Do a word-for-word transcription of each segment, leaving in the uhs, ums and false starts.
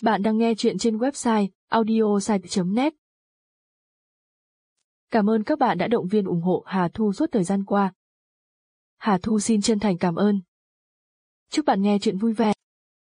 Bạn đang nghe chuyện trên website audiosite chấm net. Cảm ơn các bạn đã động viên ủng hộ Hà Thu suốt thời gian qua. Hà Thu xin chân thành cảm ơn. Chúc bạn nghe chuyện vui vẻ.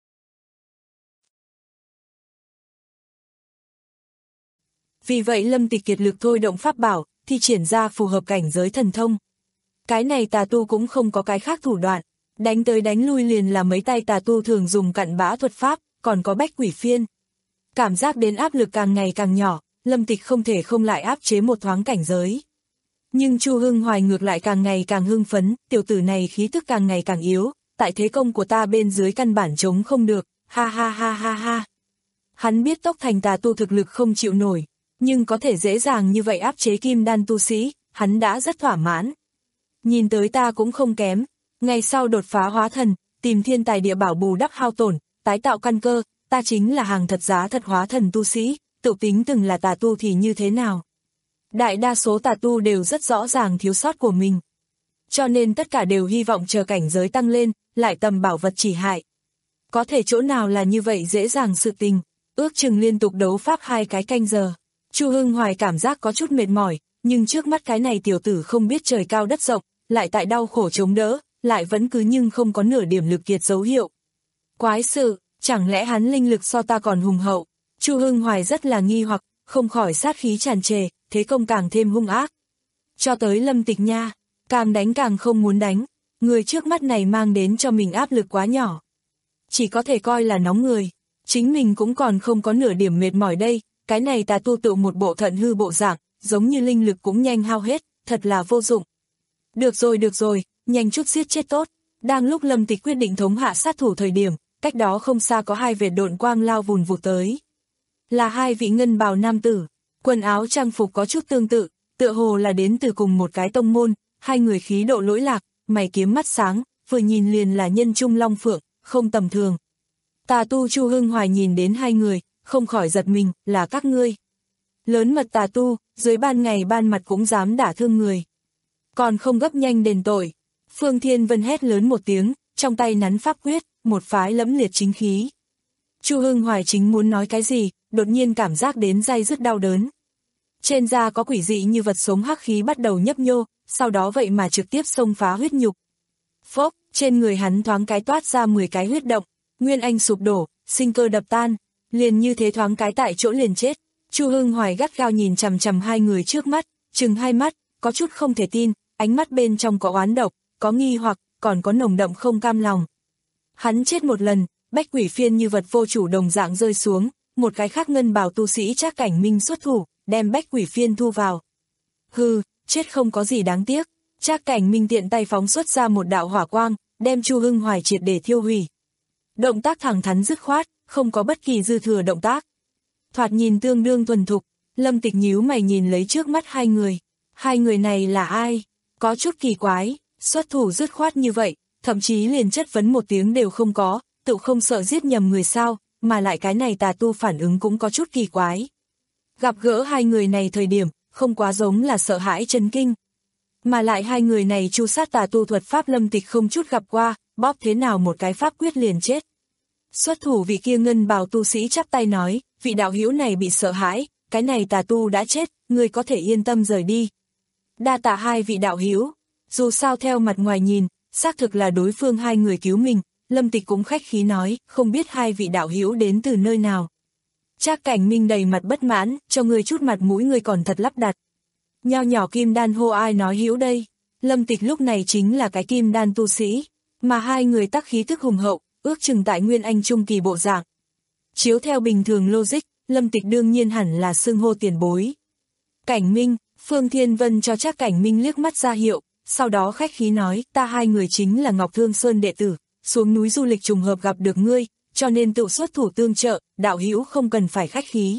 Vì vậy Lâm Tịch kiệt lực thôi động pháp bảo, thi triển ra phù hợp cảnh giới thần thông. Cái này tà tu cũng không có cái khác thủ đoạn, đánh tới đánh lui liền là mấy tay tà tu thường dùng cặn bã thuật pháp, còn có bách quỷ phiên. Cảm giác đến áp lực càng ngày càng nhỏ, Lâm Tịch không thể không lại áp chế một thoáng cảnh giới. Nhưng Chu Hưng Hoài ngược lại càng ngày càng hưng phấn, tiểu tử này khí tức càng ngày càng yếu, tại thế công của ta bên dưới căn bản chống không được, ha ha ha ha ha. Hắn biết Tốc Thành tà tu thực lực không chịu nổi, nhưng có thể dễ dàng như vậy áp chế kim đan tu sĩ, hắn đã rất thỏa mãn. Nhìn tới ta cũng không kém, ngày sau đột phá hóa thần, tìm thiên tài địa bảo bù đắp hao tổn, tái tạo căn cơ, ta chính là hàng thật giá thật hóa thần tu sĩ, tự tính từng là tà tu thì như thế nào. Đại đa số tà tu đều rất rõ ràng thiếu sót của mình. Cho nên tất cả đều hy vọng chờ cảnh giới tăng lên, lại tầm bảo vật chỉ hại. Có thể chỗ nào là như vậy dễ dàng sự tình, ước chừng liên tục đấu pháp hai cái canh giờ. Chu Hưng Hoài cảm giác có chút mệt mỏi, nhưng trước mắt cái này tiểu tử không biết trời cao đất rộng, lại tại đau khổ chống đỡ, lại vẫn cứ nhưng không có nửa điểm lực kiệt dấu hiệu. Quái sự, chẳng lẽ hắn linh lực so ta còn hùng hậu? Chu Hưng Hoài rất là nghi hoặc, không khỏi sát khí tràn trề, thế công càng thêm hung ác. Cho tới Lâm Tịch nha, càng đánh càng không muốn đánh, người trước mắt này mang đến cho mình áp lực quá nhỏ. Chỉ có thể coi là nóng người, chính mình cũng còn không có nửa điểm mệt mỏi đây, cái này tà tu tự một bộ thận hư bộ dạng, giống như linh lực cũng nhanh hao hết, thật là vô dụng. Được rồi được rồi, nhanh chút giết chết tốt. Đang lúc Lâm Tịch quyết định thống hạ sát thủ thời điểm, cách đó không xa có hai vệt độn quang lao vùn vụt tới. Là hai vị ngân bào nam tử, quần áo trang phục có chút tương tự, tựa hồ là đến từ cùng một cái tông môn, hai người khí độ lỗi lạc, mày kiếm mắt sáng, vừa nhìn liền là nhân trung long phượng, không tầm thường. Tà tu Chu Hưng Hoài nhìn đến hai người, không khỏi giật mình, là các ngươi. Lớn mật tà tu, dưới ban ngày ban mặt cũng dám đả thương người. Còn không gấp nhanh đền tội. Phương Thiên Vân hét lớn một tiếng, trong tay nắn pháp quyết, một phái lẫm liệt chính khí. Chu Hưng Hoài chính muốn nói cái gì, đột nhiên cảm giác đến day dứt đau đớn. Trên da có quỷ dị như vật sống hắc khí bắt đầu nhấp nhô, sau đó vậy mà trực tiếp xông phá huyết nhục. Phốc, trên người hắn thoáng cái toát ra mười cái huyết động, nguyên anh sụp đổ, sinh cơ đập tan, liền như thế thoáng cái tại chỗ liền chết. Chu Hưng Hoài gắt gao nhìn chằm chằm hai người trước mắt, trừng hai mắt, có chút không thể tin, ánh mắt bên trong có oán độc, có nghi hoặc, còn có nồng đậm không cam lòng. Hắn chết một lần, bách quỷ phiên như vật vô chủ đồng dạng rơi xuống, một cái khác ngân bào tu sĩ Trác Cảnh Minh xuất thủ, đem bách quỷ phiên thu vào. Hừ, chết không có gì đáng tiếc. Trác Cảnh Minh tiện tay phóng xuất ra một đạo hỏa quang, đem Chu Hưng Hoài triệt để thiêu hủy. Động tác thẳng thắn dứt khoát, không có bất kỳ dư thừa động tác. Thoạt nhìn tương đương thuần thục, Lâm Tịch nhíu mày nhìn lấy trước mắt hai người. Hai người này là ai? Có chút kỳ quái, xuất thủ dứt khoát như vậy, thậm chí liền chất vấn một tiếng đều không có, tự không sợ giết nhầm người sao, mà lại cái này tà tu phản ứng cũng có chút kỳ quái. Gặp gỡ hai người này thời điểm, không quá giống là sợ hãi chấn kinh. Mà lại hai người này chu sát tà tu thuật pháp Lâm Tịch không chút gặp qua, bóp thế nào một cái pháp quyết liền chết. Xuất thủ vị kia ngân bào tu sĩ chắp tay nói, vị đạo hữu này bị sợ hãi, cái này tà tu đã chết, người có thể yên tâm rời đi. Đa tạ hai vị đạo hữu, dù sao theo mặt ngoài nhìn, xác thực là đối phương hai người cứu mình, Lâm Tịch cũng khách khí nói, không biết hai vị đạo hữu đến từ nơi nào. Trác Cảnh Minh đầy mặt bất mãn, cho người chút mặt mũi người còn thật lắp đặt. Nho nhỏ kim đan hô ai nói hữu đây, Lâm Tịch lúc này chính là cái kim đan tu sĩ, mà hai người tắc khí thức hùng hậu, ước chừng tại nguyên anh trung kỳ bộ dạng. Chiếu theo bình thường logic, Lâm Tịch đương nhiên hẳn là xưng hô tiền bối. Cảnh Minh, Phương Thiên Vân cho Trác Cảnh Minh liếc mắt ra hiệu, sau đó khách khí nói, ta hai người chính là Ngọc Thương Sơn đệ tử, xuống núi du lịch trùng hợp gặp được ngươi, cho nên tự xuất thủ tương trợ, đạo hữu không cần phải khách khí.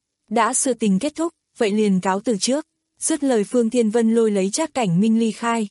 Đã sự tình kết thúc, vậy liền cáo từ trước, dứt lời Phương Thiên Vân lôi lấy Trác Cảnh Minh ly khai.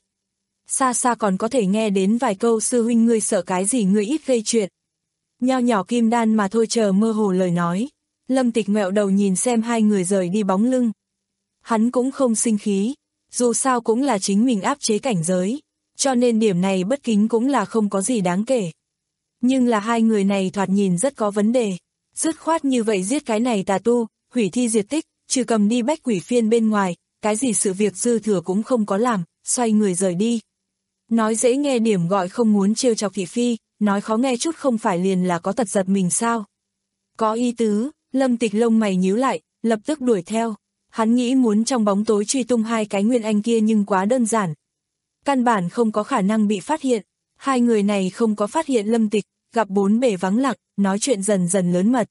Xa xa còn có thể nghe đến vài câu sư huynh ngươi sợ cái gì ngươi ít gây chuyện. Nho nhỏ kim đan mà thôi chờ mơ hồ lời nói. Lâm Tịch ngẹo đầu nhìn xem hai người rời đi bóng lưng. Hắn cũng không sinh khí, dù sao cũng là chính mình áp chế cảnh giới, cho nên điểm này bất kính cũng là không có gì đáng kể. Nhưng là hai người này thoạt nhìn rất có vấn đề. Dứt khoát như vậy giết cái này tà tu, hủy thi diệt tích, trừ cầm đi bách quỷ phiên bên ngoài, cái gì sự việc dư thừa cũng không có làm, xoay người rời đi. Nói dễ nghe điểm gọi không muốn trêu chọc thị phi, nói khó nghe chút không phải liền là có tật giật mình sao. Có ý tứ, Lâm Tịch lông mày nhíu lại, lập tức đuổi theo. Hắn nghĩ muốn trong bóng tối truy tung hai cái nguyên anh kia nhưng quá đơn giản. Căn bản không có khả năng bị phát hiện. Hai người này không có phát hiện Lâm Tịch, gặp bốn bề vắng lặng, nói chuyện dần dần lớn mật.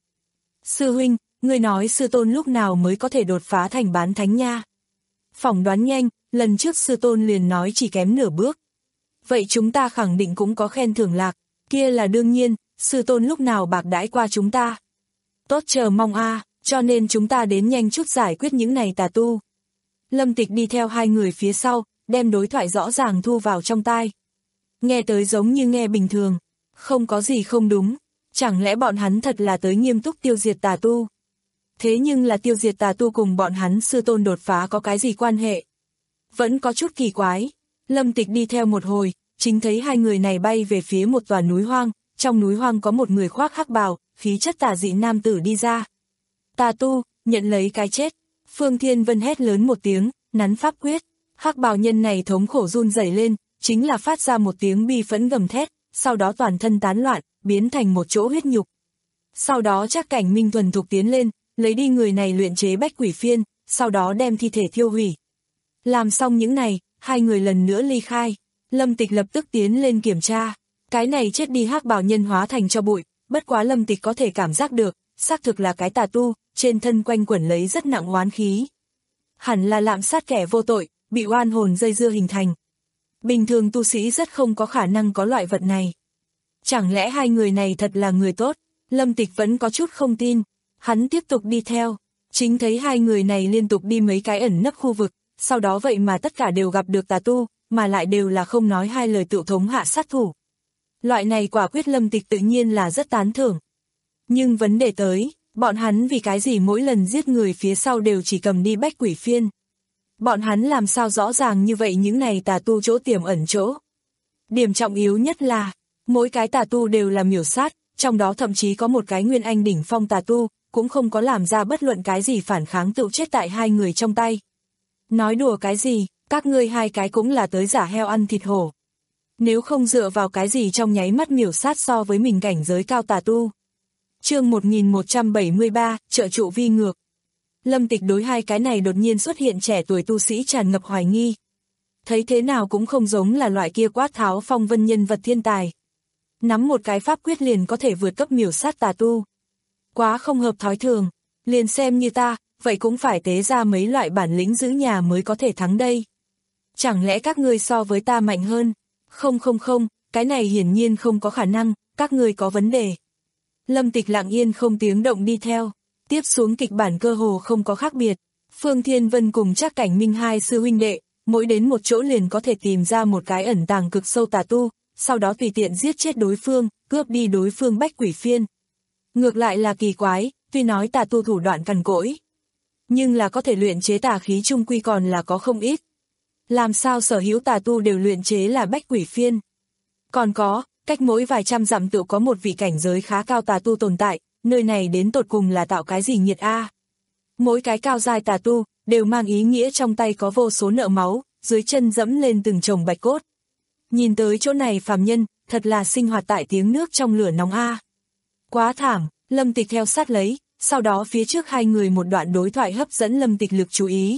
Sư huynh, ngươi nói sư tôn lúc nào mới có thể đột phá thành bán thánh nha? Phỏng đoán nhanh, lần trước sư tôn liền nói chỉ kém nửa bước. Vậy chúng ta khẳng định cũng có khen thưởng lạc, kia là đương nhiên, sư tôn lúc nào bạc đãi qua chúng ta. Tốt chờ mong a, à, cho nên chúng ta đến nhanh chút giải quyết những này tà tu. Lâm Tịch đi theo hai người phía sau, đem đối thoại rõ ràng thu vào trong tai. Nghe tới giống như nghe bình thường, không có gì không đúng, chẳng lẽ bọn hắn thật là tới nghiêm túc tiêu diệt tà tu? Thế nhưng là tiêu diệt tà tu cùng bọn hắn sư tôn đột phá có cái gì quan hệ? Vẫn có chút kỳ quái. Lâm Tịch đi theo một hồi, chính thấy hai người này bay về phía một tòa núi hoang, trong núi hoang có một người khoác hắc bào, khí chất tà dị nam tử đi ra. Tà tu, nhận lấy cái chết. Phương Thiên Vân hét lớn một tiếng, nắn pháp quyết. Hắc bào nhân này thống khổ run rẩy lên, chính là phát ra một tiếng bi phẫn gầm thét, sau đó toàn thân tán loạn, biến thành một chỗ huyết nhục. Sau đó Trác Cảnh Minh thuần thục tiến lên, lấy đi người này luyện chế bách quỷ phiên, sau đó đem thi thể thiêu hủy. Làm xong những này, hai người lần nữa ly khai. Lâm Tịch lập tức tiến lên kiểm tra. Cái này chết đi hắc bào nhân hóa thành cho bụi, bất quá Lâm Tịch có thể cảm giác được, xác thực là cái tà tu, trên thân quanh quẩn lấy rất nặng oán khí. Hẳn là lạm sát kẻ vô tội, bị oan hồn dây dưa hình thành. Bình thường tu sĩ rất không có khả năng có loại vật này. Chẳng lẽ hai người này thật là người tốt? Lâm Tịch vẫn có chút không tin. Hắn tiếp tục đi theo, chính thấy hai người này liên tục đi mấy cái ẩn nấp khu vực, sau đó vậy mà tất cả đều gặp được tà tu, mà lại đều là không nói hai lời tự thống hạ sát thủ. Loại này quả quyết Lâm Tịch tự nhiên là rất tán thưởng. Nhưng vấn đề tới, bọn hắn vì cái gì mỗi lần giết người phía sau đều chỉ cầm đi bách quỷ phiên. Bọn hắn làm sao rõ ràng như vậy những này tà tu chỗ tiềm ẩn chỗ. Điểm trọng yếu nhất là, mỗi cái tà tu đều là miểu sát, trong đó thậm chí có một cái nguyên anh đỉnh phong tà tu, cũng không có làm ra bất luận cái gì phản kháng tự chết tại hai người trong tay. Nói đùa cái gì, các ngươi hai cái cũng là tới giả heo ăn thịt hổ. Nếu không dựa vào cái gì trong nháy mắt miểu sát so với mình cảnh giới cao tà tu. Chương một nghìn một trăm bảy mươi ba, trợ trụ vi ngược. Lâm Tịch đối hai cái này đột nhiên xuất hiện trẻ tuổi tu sĩ tràn ngập hoài nghi. Thấy thế nào cũng không giống là loại kia quát tháo phong vân nhân vật thiên tài. Nắm một cái pháp quyết liền có thể vượt cấp miểu sát tà tu. Quá không hợp thói thường, liền xem như ta, vậy cũng phải tế ra mấy loại bản lĩnh giữ nhà mới có thể thắng đây. Chẳng lẽ các ngươi so với ta mạnh hơn? Không không không, cái này hiển nhiên không có khả năng, các ngươi có vấn đề. Lâm Tịch lặng yên không tiếng động đi theo, tiếp xuống kịch bản cơ hồ không có khác biệt. Phương Thiên Vân cùng Trác Cảnh Minh hai sư huynh đệ, mỗi đến một chỗ liền có thể tìm ra một cái ẩn tàng cực sâu tà tu, sau đó tùy tiện giết chết đối phương, cướp đi đối phương bách quỷ phiên. Ngược lại là kỳ quái, tuy nói tà tu thủ đoạn cằn cỗi, nhưng là có thể luyện chế tà khí chung quy còn là có không ít. Làm sao sở hữu tà tu đều luyện chế là bách quỷ phiên? Còn có, cách mỗi vài trăm dặm tự có một vị cảnh giới khá cao tà tu tồn tại, nơi này đến tột cùng là tạo cái gì nhiệt a? Mỗi cái cao giai tà tu đều mang ý nghĩa trong tay có vô số nợ máu, dưới chân dẫm lên từng chồng bạch cốt. Nhìn tới chỗ này phàm nhân, thật là sinh hoạt tại tiếng nước trong lửa nóng a. Quá thảm, Lâm Tịch theo sát lấy, sau đó phía trước hai người một đoạn đối thoại hấp dẫn Lâm Tịch lực chú ý.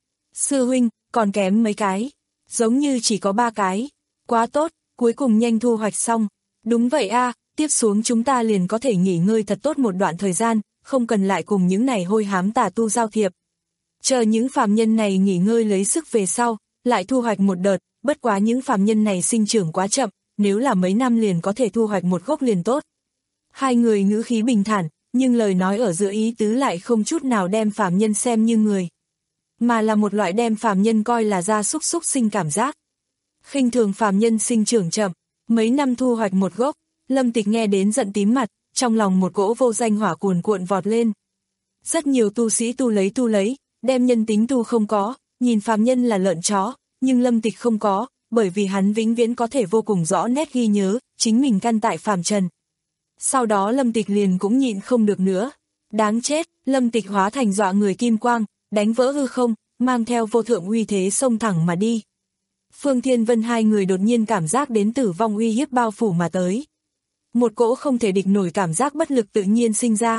Sư huynh, còn kém mấy cái, giống như chỉ có ba cái. Quá tốt, cuối cùng nhanh thu hoạch xong. Đúng vậy a, tiếp xuống chúng ta liền có thể nghỉ ngơi thật tốt một đoạn thời gian, không cần lại cùng những này hôi hám tà tu giao thiệp. Chờ những phàm nhân này nghỉ ngơi lấy sức về sau, lại thu hoạch một đợt, bất quá những phàm nhân này sinh trưởng quá chậm, nếu là mấy năm liền có thể thu hoạch một gốc liền tốt. Hai người ngữ khí bình thản, nhưng lời nói ở giữa ý tứ lại không chút nào đem phàm nhân xem như người, mà là một loại đem phàm nhân coi là gia súc súc sinh cảm giác. Khinh thường phàm nhân sinh trưởng chậm, mấy năm thu hoạch một gốc, Lâm Tịch nghe đến giận tím mặt, trong lòng một cỗ vô danh hỏa cuồn cuộn vọt lên. Rất nhiều tu sĩ tu lấy tu lấy, đem nhân tính tu không có, nhìn phàm nhân là lợn chó, nhưng Lâm Tịch không có, bởi vì hắn vĩnh viễn có thể vô cùng rõ nét ghi nhớ, chính mình căn tại phàm trần. Sau đó Lâm Tịch liền cũng nhịn không được nữa. Đáng chết, Lâm Tịch hóa thành dọa người kim quang, đánh vỡ hư không, mang theo vô thượng uy thế xông thẳng mà đi. Phương Thiên Vân hai người đột nhiên cảm giác đến tử vong uy hiếp bao phủ mà tới. Một cỗ không thể địch nổi cảm giác bất lực tự nhiên sinh ra.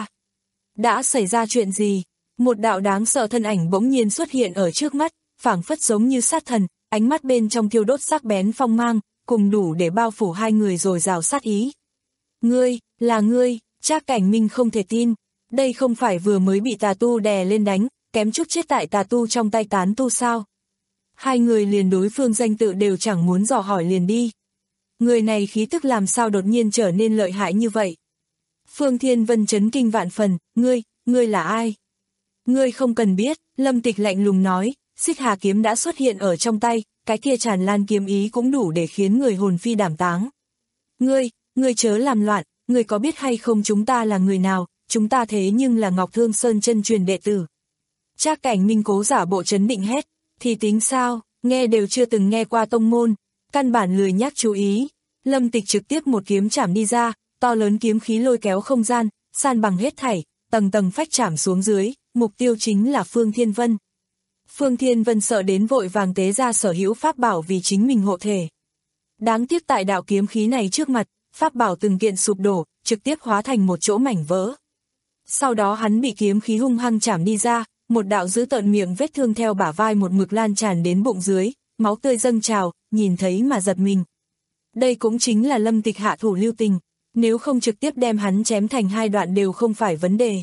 Đã xảy ra chuyện gì? Một đạo đáng sợ thân ảnh bỗng nhiên xuất hiện ở trước mắt, phảng phất giống như sát thần, ánh mắt bên trong thiêu đốt sắc bén phong mang, cùng đủ để bao phủ hai người rồi rào sát ý. Ngươi, là ngươi, Trác Cảnh Minh không thể tin, đây không phải vừa mới bị tà tu đè lên đánh, kém chút chết tại tà tu trong tay tán tu sao? Hai người liền đối phương danh tự đều chẳng muốn dò hỏi liền đi. Người này khí tức làm sao đột nhiên trở nên lợi hại như vậy? Phương Thiên Vân chấn kinh vạn phần, ngươi, ngươi là ai? Ngươi không cần biết, Lâm Tịch lạnh lùng nói, Xích Hà kiếm đã xuất hiện ở trong tay, cái kia tràn lan kiếm ý cũng đủ để khiến người hồn phi đảm táng. Ngươi, ngươi chớ làm loạn, ngươi có biết hay không chúng ta là người nào, chúng ta thế nhưng là Ngọc Thương Sơn chân truyền đệ tử. Trác Cảnh Minh cố giả bộ chấn định hét, thì tính sao, nghe đều chưa từng nghe qua tông môn, căn bản lười nhắc chú ý. Lâm Tịch trực tiếp một kiếm chảm đi ra, to lớn kiếm khí lôi kéo không gian, san bằng hết thảy, tầng tầng phách chảm xuống dưới, mục tiêu chính là Phương Thiên Vân. Phương Thiên Vân sợ đến vội vàng tế ra sở hữu pháp bảo vì chính mình hộ thể. Đáng tiếc tại đạo kiếm khí này trước mặt, pháp bảo từng kiện sụp đổ, trực tiếp hóa thành một chỗ mảnh vỡ. Sau đó hắn bị kiếm khí hung hăng chảm đi ra, một đạo dữ tợn miệng vết thương theo bả vai một mực lan tràn đến bụng dưới, máu tươi dâng trào, nhìn thấy mà giật mình. Đây cũng chính là Lâm Tịch hạ thủ lưu tình, nếu không trực tiếp đem hắn chém thành hai đoạn đều không phải vấn đề.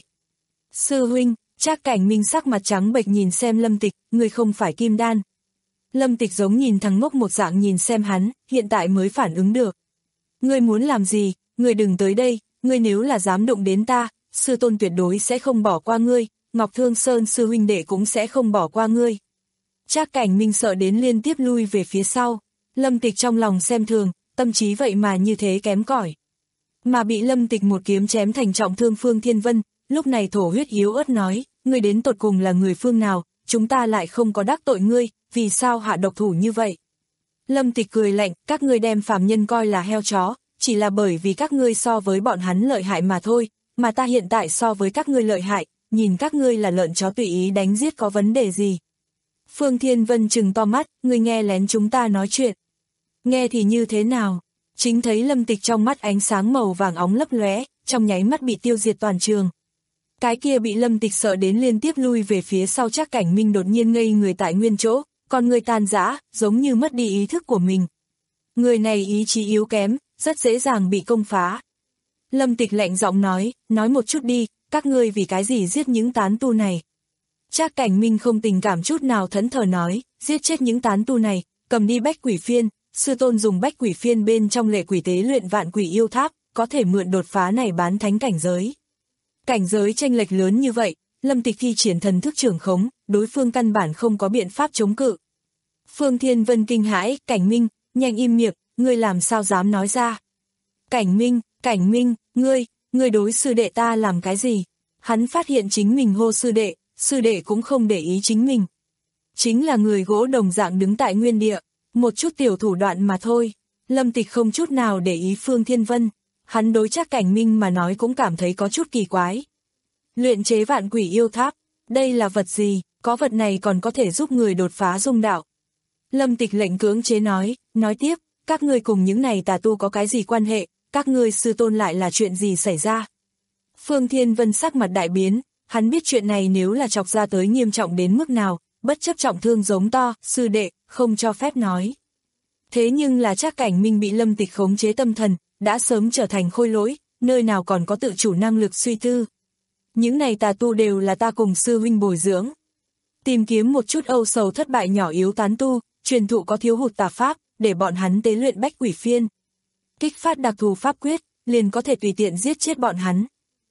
Sư huynh, Trác Cảnh Minh sắc mặt trắng bệch nhìn xem Lâm Tịch, người không phải kim đan. Lâm Tịch giống nhìn thằng ngốc một dạng nhìn xem hắn, hiện tại mới phản ứng được. Ngươi muốn làm gì, ngươi đừng tới đây, ngươi nếu là dám đụng đến ta, sư tôn tuyệt đối sẽ không bỏ qua ngươi, Ngọc Thương Sơn sư huynh đệ cũng sẽ không bỏ qua ngươi. Trác Cảnh Minh sợ đến liên tiếp lui về phía sau, Lâm Tịch trong lòng xem thường, tâm trí vậy mà như thế kém cỏi. Mà bị Lâm Tịch một kiếm chém thành trọng thương Phương Thiên Vân, lúc này thổ huyết yếu ớt nói, ngươi đến tột cùng là người phương nào, chúng ta lại không có đắc tội ngươi, vì sao hạ độc thủ như vậy? Lâm Tịch cười lạnh, các ngươi đem phàm nhân coi là heo chó, chỉ là bởi vì các ngươi so với bọn hắn lợi hại mà thôi, mà ta hiện tại so với các ngươi lợi hại, nhìn các ngươi là lợn chó tùy ý đánh giết có vấn đề gì? Phương Thiên Vân trừng to mắt, ngươi nghe lén chúng ta nói chuyện. Nghe thì như thế nào? Chính thấy Lâm Tịch trong mắt ánh sáng màu vàng óng lấp lóe, trong nháy mắt bị tiêu diệt toàn trường. Cái kia bị Lâm Tịch sợ đến liên tiếp lui về phía sau Trác Cảnh Minh đột nhiên ngây người tại nguyên chỗ, còn người tan rã, giống như mất đi ý thức của mình. Người này ý chí yếu kém, rất dễ dàng bị công phá. Lâm Tịch lạnh giọng nói, nói một chút đi, các ngươi vì cái gì giết những tán tu này? Trác Cảnh Minh không tình cảm chút nào thẫn thờ nói, giết chết những tán tu này, cầm đi bách quỷ phiên, sư tôn dùng bách quỷ phiên bên trong lệ quỷ tế luyện vạn quỷ yêu tháp, có thể mượn đột phá này bán thánh cảnh giới. Cảnh giới chênh lệch lớn như vậy, Lâm Tịch thi triển thần thức trưởng khống, đối phương căn bản không có biện pháp chống cự. Phương Thiên Vân kinh hãi, Cảnh Minh, nhanh im miệng, ngươi làm sao dám nói ra? Cảnh Minh, Cảnh Minh, ngươi, ngươi đối sư đệ ta làm cái gì? Hắn phát hiện chính mình hô sư đệ, sư đệ cũng không để ý chính mình. Chính là người gỗ đồng dạng đứng tại nguyên địa, một chút tiểu thủ đoạn mà thôi. Lâm Tịch không chút nào để ý Phương Thiên Vân, hắn đối Trác Cảnh Minh mà nói cũng cảm thấy có chút kỳ quái. Luyện chế vạn quỷ yêu tháp, đây là vật gì, có vật này còn có thể giúp người đột phá dung đạo. Lâm Tịch lệnh cưỡng chế nói, nói tiếp, các ngươi cùng những này tà tu có cái gì quan hệ, các ngươi sư tôn lại là chuyện gì xảy ra. Phương Thiên Vân sắc mặt đại biến, hắn biết chuyện này nếu là chọc ra tới nghiêm trọng đến mức nào, bất chấp trọng thương giống to, sư đệ, không cho phép nói. Thế nhưng là Trác Cảnh Minh bị Lâm Tịch khống chế tâm thần, đã sớm trở thành khôi lỗi, nơi nào còn có tự chủ năng lực suy tư. Những này tà tu đều là ta cùng sư huynh bồi dưỡng. Tìm kiếm một chút âu sầu thất bại nhỏ yếu tán tu, truyền thụ có thiếu hụt tà pháp, để bọn hắn tế luyện bách quỷ phiên. Kích phát đặc thù pháp quyết, liền có thể tùy tiện giết chết bọn hắn.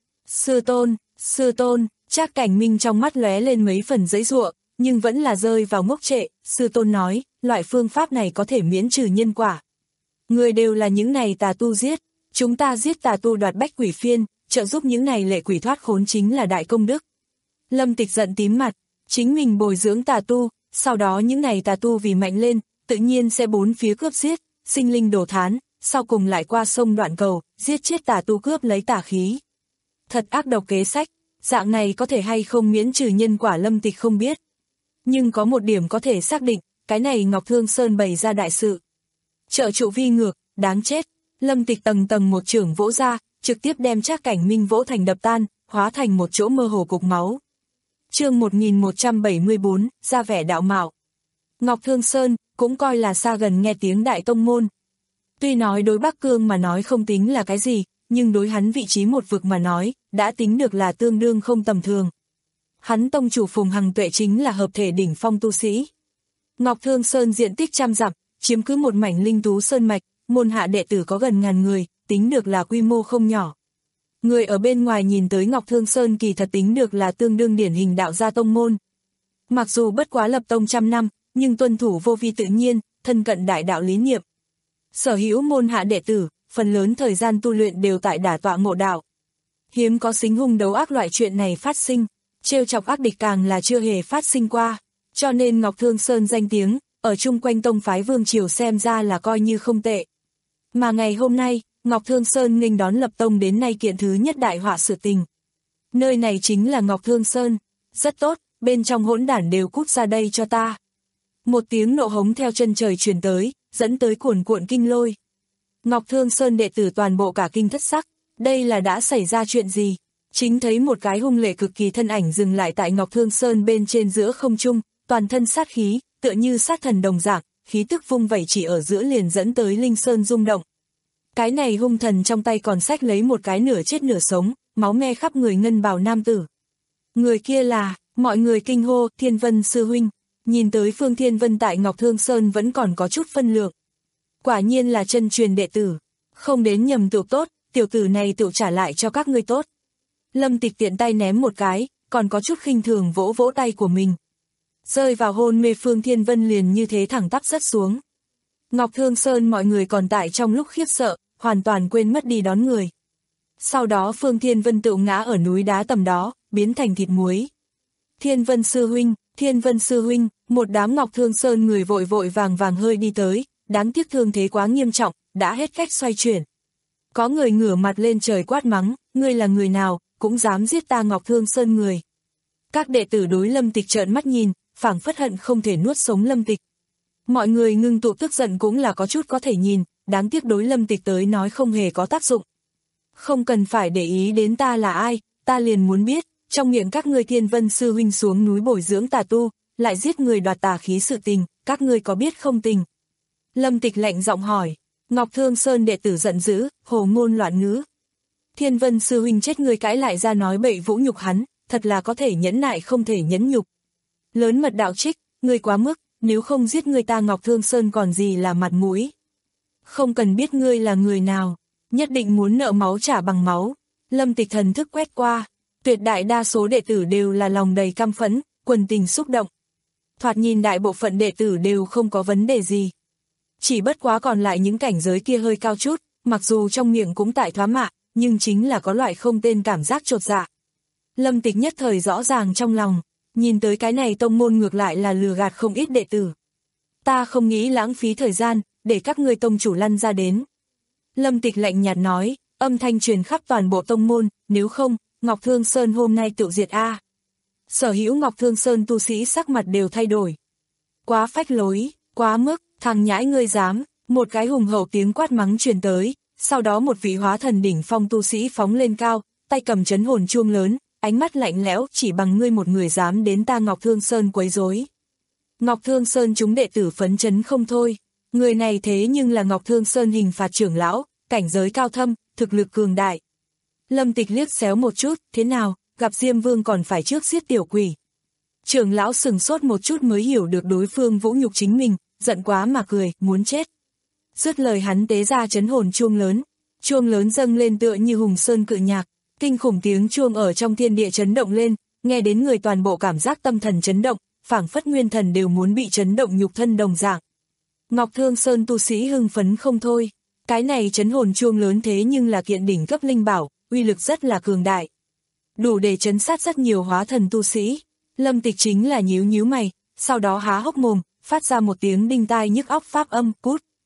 Sư tôn, sư tôn, Trác Cảnh Minh trong mắt lóe lên mấy phần giãy giụa, nhưng vẫn là rơi vào ngốc trệ, sư tôn nói, loại phương pháp này có thể miễn trừ nhân quả. Người đều là những này tà tu giết, chúng ta giết tà tu đoạt bách quỷ phiên, trợ giúp những này lệ quỷ thoát khốn chính là đại công đức. Lâm Tịch giận tím mặt, chính mình bồi dưỡng tà tu, sau đó những này tà tu vì mạnh lên, tự nhiên sẽ bốn phía cướp giết, sinh linh đồ thán, sau cùng lại qua sông đoạn cầu, giết chết tà tu cướp lấy tà khí. Thật ác độc kế sách, dạng này có thể hay không miễn trừ nhân quả Lâm Tịch không biết. Nhưng có một điểm có thể xác định, cái này Ngọc Thương Sơn bày ra đại sự. Trợ trụ vi ngược, đáng chết. Lâm Tịch tầng tầng một chưởng vỗ ra, trực tiếp đem Trác Cảnh Minh vỗ thành đập tan, hóa thành một chỗ mơ hồ cục máu. Chương một nghìn một trăm bảy mươi bốn, ra vẻ đạo mạo. Ngọc Thương Sơn, cũng coi là xa gần nghe tiếng đại tông môn. Tuy nói đối Bắc Cương mà nói không tính là cái gì, nhưng đối hắn vị trí một vực mà nói, đã tính được là tương đương không tầm thường. Hắn tông chủ Phùng Hằng Tuệ chính là hợp thể đỉnh phong tu sĩ. Ngọc Thương Sơn diện tích trăm dặm, chiếm cứ một mảnh linh tú sơn mạch, môn hạ đệ tử có gần ngàn người, tính được là quy mô không nhỏ. Người ở bên ngoài nhìn tới Ngọc Thương Sơn kỳ thật tính được là tương đương điển hình đạo gia tông môn. Mặc dù bất quá lập tông trăm năm, nhưng tuân thủ vô vi tự nhiên, thân cận đại đạo lý niệm. Sở hữu môn hạ đệ tử, phần lớn thời gian tu luyện đều tại đả tọa ngộ đạo. Hiếm có xính hung đấu ác loại chuyện này phát sinh, trêu chọc ác địch càng là chưa hề phát sinh qua. Cho nên Ngọc Thương Sơn danh tiếng, ở chung quanh tông phái vương triều xem ra là coi như không tệ. Mà ngày hôm nay, Ngọc Thương Sơn nghênh đón lập tông đến nay kiện thứ nhất đại họa sự tình. Nơi này chính là Ngọc Thương Sơn. Rất tốt, bên trong hỗn đản đều cút ra đây cho ta. Một tiếng nộ hống theo chân trời truyền tới, dẫn tới cuồn cuộn kinh lôi. Ngọc Thương Sơn đệ tử toàn bộ cả kinh thất sắc, đây là đã xảy ra chuyện gì? Chính thấy một cái hung lệ cực kỳ thân ảnh dừng lại tại Ngọc Thương Sơn bên trên giữa không trung, toàn thân sát khí, tựa như sát thần đồng dạng, khí tức vung vẩy chỉ ở giữa liền dẫn tới linh sơn rung động. Cái này hung thần trong tay còn xách lấy một cái nửa chết nửa sống, máu me khắp người ngân bào nam tử. Người kia là, mọi người kinh hô, Thiên Vân sư huynh. Nhìn tới Phương Thiên Vân tại Ngọc Thương Sơn vẫn còn có chút phân lượng. Quả nhiên là chân truyền đệ tử, không đến nhầm tựu tốt, tiểu tử này tựu trả lại cho các ngươi tốt. Lâm Tịch tiện tay ném một cái, còn có chút khinh thường vỗ vỗ tay của mình. Rơi vào hôn mê Phương Thiên Vân liền như thế thẳng tắp rớt xuống. Ngọc Thương Sơn mọi người còn tại trong lúc khiếp sợ, hoàn toàn quên mất đi đón người. Sau đó Phương Thiên Vân tựu ngã ở núi đá tầm đó, biến thành thịt muối. Thiên Vân sư huynh, Thiên Vân sư huynh, một đám Ngọc Thương Sơn người vội vội vàng vàng hơi đi tới, đáng tiếc thương thế quá nghiêm trọng, đã hết cách xoay chuyển. Có người ngửa mặt lên trời quát mắng, ngươi là người nào, cũng dám giết ta Ngọc Thương Sơn người. Các đệ tử đối Lâm Tịch trợn mắt nhìn, phảng phất hận không thể nuốt sống Lâm Tịch. Mọi người ngưng tụ tức giận cũng là có chút có thể nhìn, đáng tiếc đối Lâm Tịch tới nói không hề có tác dụng. Không cần phải để ý đến ta là ai, ta liền muốn biết, trong miệng các ngươi Thiên Vân sư huynh xuống núi bồi dưỡng tà tu, lại giết người đoạt tà khí sự tình, các ngươi có biết không tình? Lâm Tịch lạnh giọng hỏi. Ngọc Thương Sơn đệ tử giận dữ, hồ ngôn loạn ngữ. Thiên Vân sư huynh chết người cãi lại ra nói bậy vũ nhục hắn, thật là có thể nhẫn nại không thể nhẫn nhục. Lớn mật đạo trích, ngươi quá mức, nếu không giết người ta Ngọc Thương Sơn còn gì là mặt mũi. Không cần biết ngươi là người nào, nhất định muốn nợ máu trả bằng máu. Lâm Tịch thần thức quét qua, tuyệt đại đa số đệ tử đều là lòng đầy căm phẫn, quần tình xúc động. Thoạt nhìn đại bộ phận đệ tử đều không có vấn đề gì. Chỉ bất quá còn lại những cảnh giới kia hơi cao chút, mặc dù trong miệng cũng tại thoá mạ, nhưng chính là có loại không tên cảm giác chột dạ. Lâm Tịch nhất thời rõ ràng trong lòng, nhìn tới cái này tông môn ngược lại là lừa gạt không ít đệ tử. Ta không nghĩ lãng phí thời gian, để các ngươi tông chủ lăn ra đến. Lâm Tịch lạnh nhạt nói, âm thanh truyền khắp toàn bộ tông môn, nếu không, Ngọc Thương Sơn hôm nay tự diệt a. Sở hữu Ngọc Thương Sơn tu sĩ sắc mặt đều thay đổi. Quá phách lối, quá mức, thằng nhãi ngươi dám, một cái hùng hậu tiếng quát mắng truyền tới, sau đó một vị hóa thần đỉnh phong tu sĩ phóng lên cao, tay cầm chấn hồn chuông lớn, ánh mắt lạnh lẽo, chỉ bằng ngươi một người dám đến ta Ngọc Thương Sơn quấy rối. Ngọc Thương Sơn chúng đệ tử phấn chấn không thôi, người này thế nhưng là Ngọc Thương Sơn hình phạt trưởng lão, cảnh giới cao thâm, thực lực cường đại. Lâm Tịch liếc xéo một chút, thế nào, gặp Diêm Vương còn phải trước giết tiểu quỷ. Trưởng lão sừng sốt một chút mới hiểu được đối phương vũ nhục chính mình, giận quá mà cười, muốn chết. Dứt lời hắn tế ra chấn hồn chuông lớn, chuông lớn dâng lên tựa như hùng sơn cự nhạc, kinh khủng tiếng chuông ở trong thiên địa chấn động lên, nghe đến người toàn bộ cảm giác tâm thần chấn động, phảng phất nguyên thần đều muốn bị chấn động nhục thân đồng dạng. Ngọc Thương Sơn tu sĩ hưng phấn không thôi, cái này chấn hồn chuông lớn thế nhưng là kiện đỉnh cấp linh bảo, uy lực rất là cường đại. Đủ để chấn sát rất nhiều hóa thần tu sĩ. Lâm Tịch chính là nhíu nhíu mày, sau đó há hốc mồm, phát ra một tiếng đinh tai nhức óc pháp âm, cút.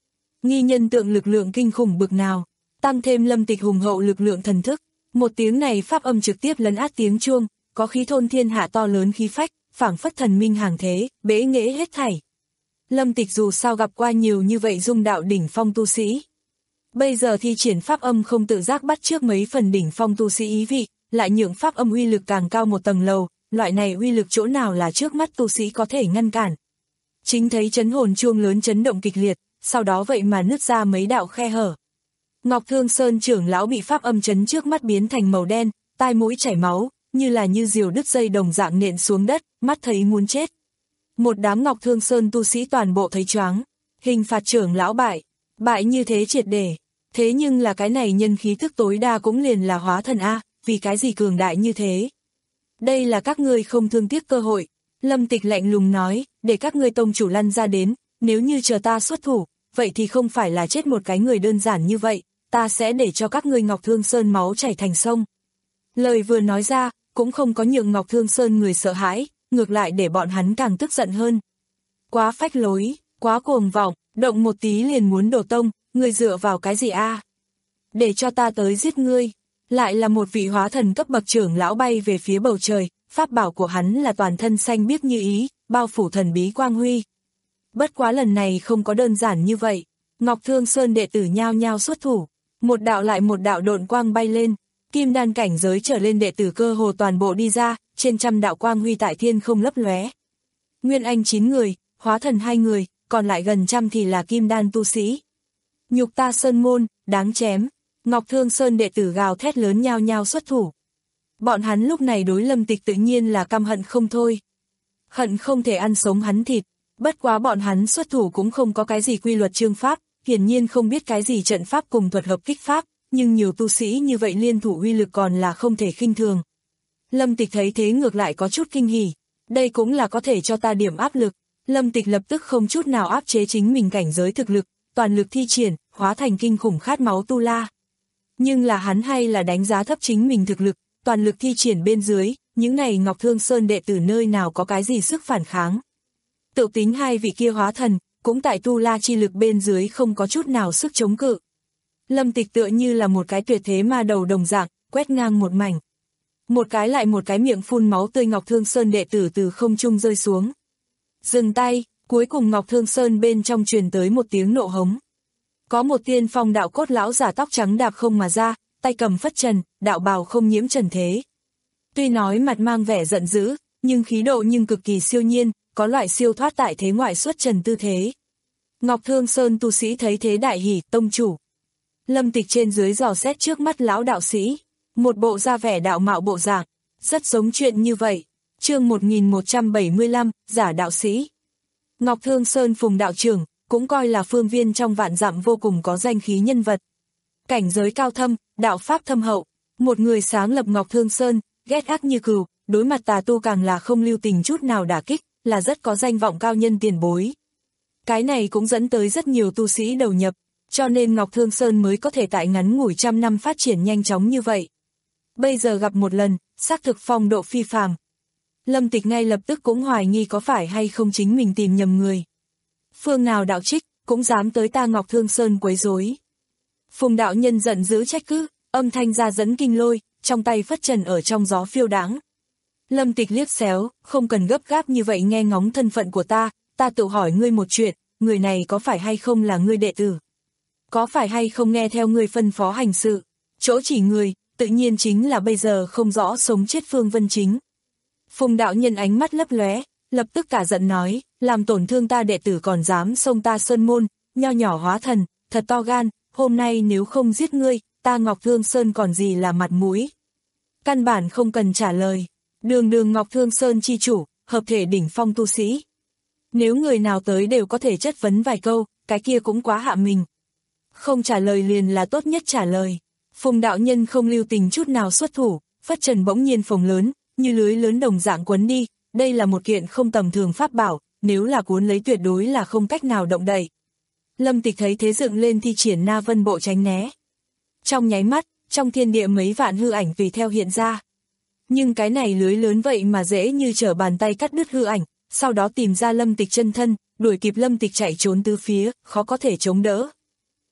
nghi nhân tượng lực lượng kinh khủng bực nào, tăng thêm Lâm Tịch hùng hậu lực lượng thần thức, một tiếng này pháp âm trực tiếp lấn át tiếng chuông, có khí thôn thiên hạ to lớn khí phách, phảng phất thần minh hàng thế, bế nghệ hết thảy. Lâm Tịch dù sao gặp qua nhiều như vậy dung đạo đỉnh phong tu sĩ. Bây giờ thi triển pháp âm không tự giác bắt trước mấy phần đỉnh phong tu sĩ ý vị, lại nhượng pháp âm uy lực càng cao một tầng lầu, loại này uy lực chỗ nào là trước mắt tu sĩ có thể ngăn cản. Chính thấy chấn hồn chuông lớn chấn động kịch liệt, sau đó vậy mà nứt ra mấy đạo khe hở. Ngọc Thương Sơn trưởng lão bị pháp âm chấn trước mắt biến thành màu đen, tai mũi chảy máu, như là như diều đứt dây đồng dạng nện xuống đất, mắt thấy muốn chết. Một đám Ngọc Thương Sơn tu sĩ toàn bộ thấy choáng, hình phạt trưởng lão bại, bại như thế triệt để. Thế nhưng là cái này nhân khí thức tối đa cũng liền là hóa thần A, vì cái gì cường đại như thế. Đây là các ngươi không thương tiếc cơ hội. Lâm Tịch lạnh lùng nói, để các ngươi tông chủ lăn ra đến, nếu như chờ ta xuất thủ, vậy thì không phải là chết một cái người đơn giản như vậy, ta sẽ để cho các ngươi Ngọc Thương Sơn máu chảy thành sông. Lời vừa nói ra, cũng không có nhượng Ngọc Thương Sơn người sợ hãi, ngược lại để bọn hắn càng tức giận hơn. Quá phách lối, quá cuồng vọng, động một tí liền muốn đổ tông, ngươi dựa vào cái gì a? Để cho ta tới giết ngươi. Lại là một vị hóa thần cấp bậc trưởng lão bay về phía bầu trời, pháp bảo của hắn là toàn thân xanh biếc như ý, bao phủ thần bí quang huy. Bất quá lần này không có đơn giản như vậy, Ngọc Thương Sơn đệ tử nhao nhao xuất thủ, một đạo lại một đạo độn quang bay lên, kim đan cảnh giới trở lên đệ tử cơ hồ toàn bộ đi ra, trên trăm đạo quang huy tại thiên không lấp lóe. Nguyên anh chín người, hóa thần hai người, còn lại gần trăm thì là kim đan tu sĩ. Nhục ta Sơn môn, đáng chém. Ngọc Thương Sơn đệ tử gào thét lớn nhao nhao xuất thủ. Bọn hắn lúc này đối Lâm Tịch tự nhiên là căm hận không thôi. Hận không thể ăn sống hắn thịt, bất quá bọn hắn xuất thủ cũng không có cái gì quy luật chương pháp, hiển nhiên không biết cái gì trận pháp cùng thuật hợp kích pháp, nhưng nhiều tu sĩ như vậy liên thủ uy lực còn là không thể khinh thường. Lâm Tịch thấy thế ngược lại có chút kinh hỉ, đây cũng là có thể cho ta điểm áp lực. Lâm Tịch lập tức không chút nào áp chế chính mình cảnh giới thực lực, toàn lực thi triển, hóa thành kinh khủng khát máu tu la. Nhưng là hắn hay là đánh giá thấp chính mình thực lực, toàn lực thi triển bên dưới, những này Ngọc Thương Sơn đệ tử nơi nào có cái gì sức phản kháng. Tự tính hai vị kia hóa thần, cũng tại tu la chi lực bên dưới không có chút nào sức chống cự. Lâm Tịch tựa như là một cái tuyệt thế ma đầu đồng dạng, quét ngang một mảnh. Một cái lại một cái miệng phun máu tươi Ngọc Thương Sơn đệ tử từ không trung rơi xuống. Dừng tay, cuối cùng Ngọc Thương Sơn bên trong truyền tới một tiếng nộ hống. Có một tiên phong đạo cốt lão giả tóc trắng đạp không mà ra, tay cầm phất trần, đạo bào không nhiễm trần thế. Tuy nói mặt mang vẻ giận dữ, nhưng khí độ nhưng cực kỳ siêu nhiên, có loại siêu thoát tại thế ngoại xuất trần tư thế. Ngọc Thương Sơn tu sĩ thấy thế đại hỉ, tông chủ. Lâm Tịch trên dưới dò xét trước mắt lão đạo sĩ, một bộ da vẻ đạo mạo bộ dạng, rất giống chuyện như vậy. Chương một nghìn một trăm bảy mươi lăm, giả đạo sĩ. Ngọc Thương Sơn Phùng đạo trưởng, cũng coi là phương viên trong vạn dặm vô cùng có danh khí nhân vật. Cảnh giới cao thâm, đạo pháp thâm hậu, một người sáng lập Ngọc Thương Sơn, ghét ác như cừu, đối mặt tà tu càng là không lưu tình chút nào đả kích, là rất có danh vọng cao nhân tiền bối. Cái này cũng dẫn tới rất nhiều tu sĩ đầu nhập, cho nên Ngọc Thương Sơn mới có thể tại ngắn ngủi trăm năm phát triển nhanh chóng như vậy. Bây giờ gặp một lần, xác thực phong độ phi phàm. Lâm Tịch ngay lập tức cũng hoài nghi có phải hay không chính mình tìm nhầm người. Phương nào đạo trích, cũng dám tới ta Ngọc Thương Sơn quấy rối. Phùng đạo nhân giận dữ trách cứ, âm thanh ra dẫn kinh lôi, trong tay phất trần ở trong gió phiêu đáng. Lâm Tịch liếc xéo, không cần gấp gáp như vậy nghe ngóng thân phận của ta, ta tự hỏi ngươi một chuyện, người này có phải hay không là ngươi đệ tử? Có phải hay không nghe theo ngươi phân phó hành sự? Chỗ chỉ người, tự nhiên chính là bây giờ không rõ sống chết Phương Vân Chính. Phùng đạo nhân ánh mắt lấp lóe, lập tức cả giận nói, làm tổn thương ta đệ tử còn dám xông ta Sơn môn, nho nhỏ hóa thần, thật to gan, hôm nay nếu không giết ngươi, ta Ngọc Thương Sơn còn gì là mặt mũi. Căn bản không cần trả lời, đường đường Ngọc Thương Sơn chi chủ, hợp thể đỉnh phong tu sĩ. Nếu người nào tới đều có thể chất vấn vài câu, cái kia cũng quá hạ mình. Không trả lời liền là tốt nhất trả lời. Phùng đạo nhân không lưu tình chút nào xuất thủ, phất trần bỗng nhiên phồng lớn, như lưới lớn đồng dạng quấn đi, đây là một kiện không tầm thường pháp bảo, nếu là cuốn lấy tuyệt đối là không cách nào động đậy. Lâm Tịch thấy thế dựng lên thi triển Na Vân Bộ tránh né. Trong nháy mắt, trong thiên địa mấy vạn hư ảnh tùy theo hiện ra. Nhưng cái này lưới lớn vậy mà dễ như trở bàn tay cắt đứt hư ảnh, sau đó tìm ra Lâm Tịch chân thân, đuổi kịp Lâm Tịch chạy trốn tứ phía, khó có thể chống đỡ.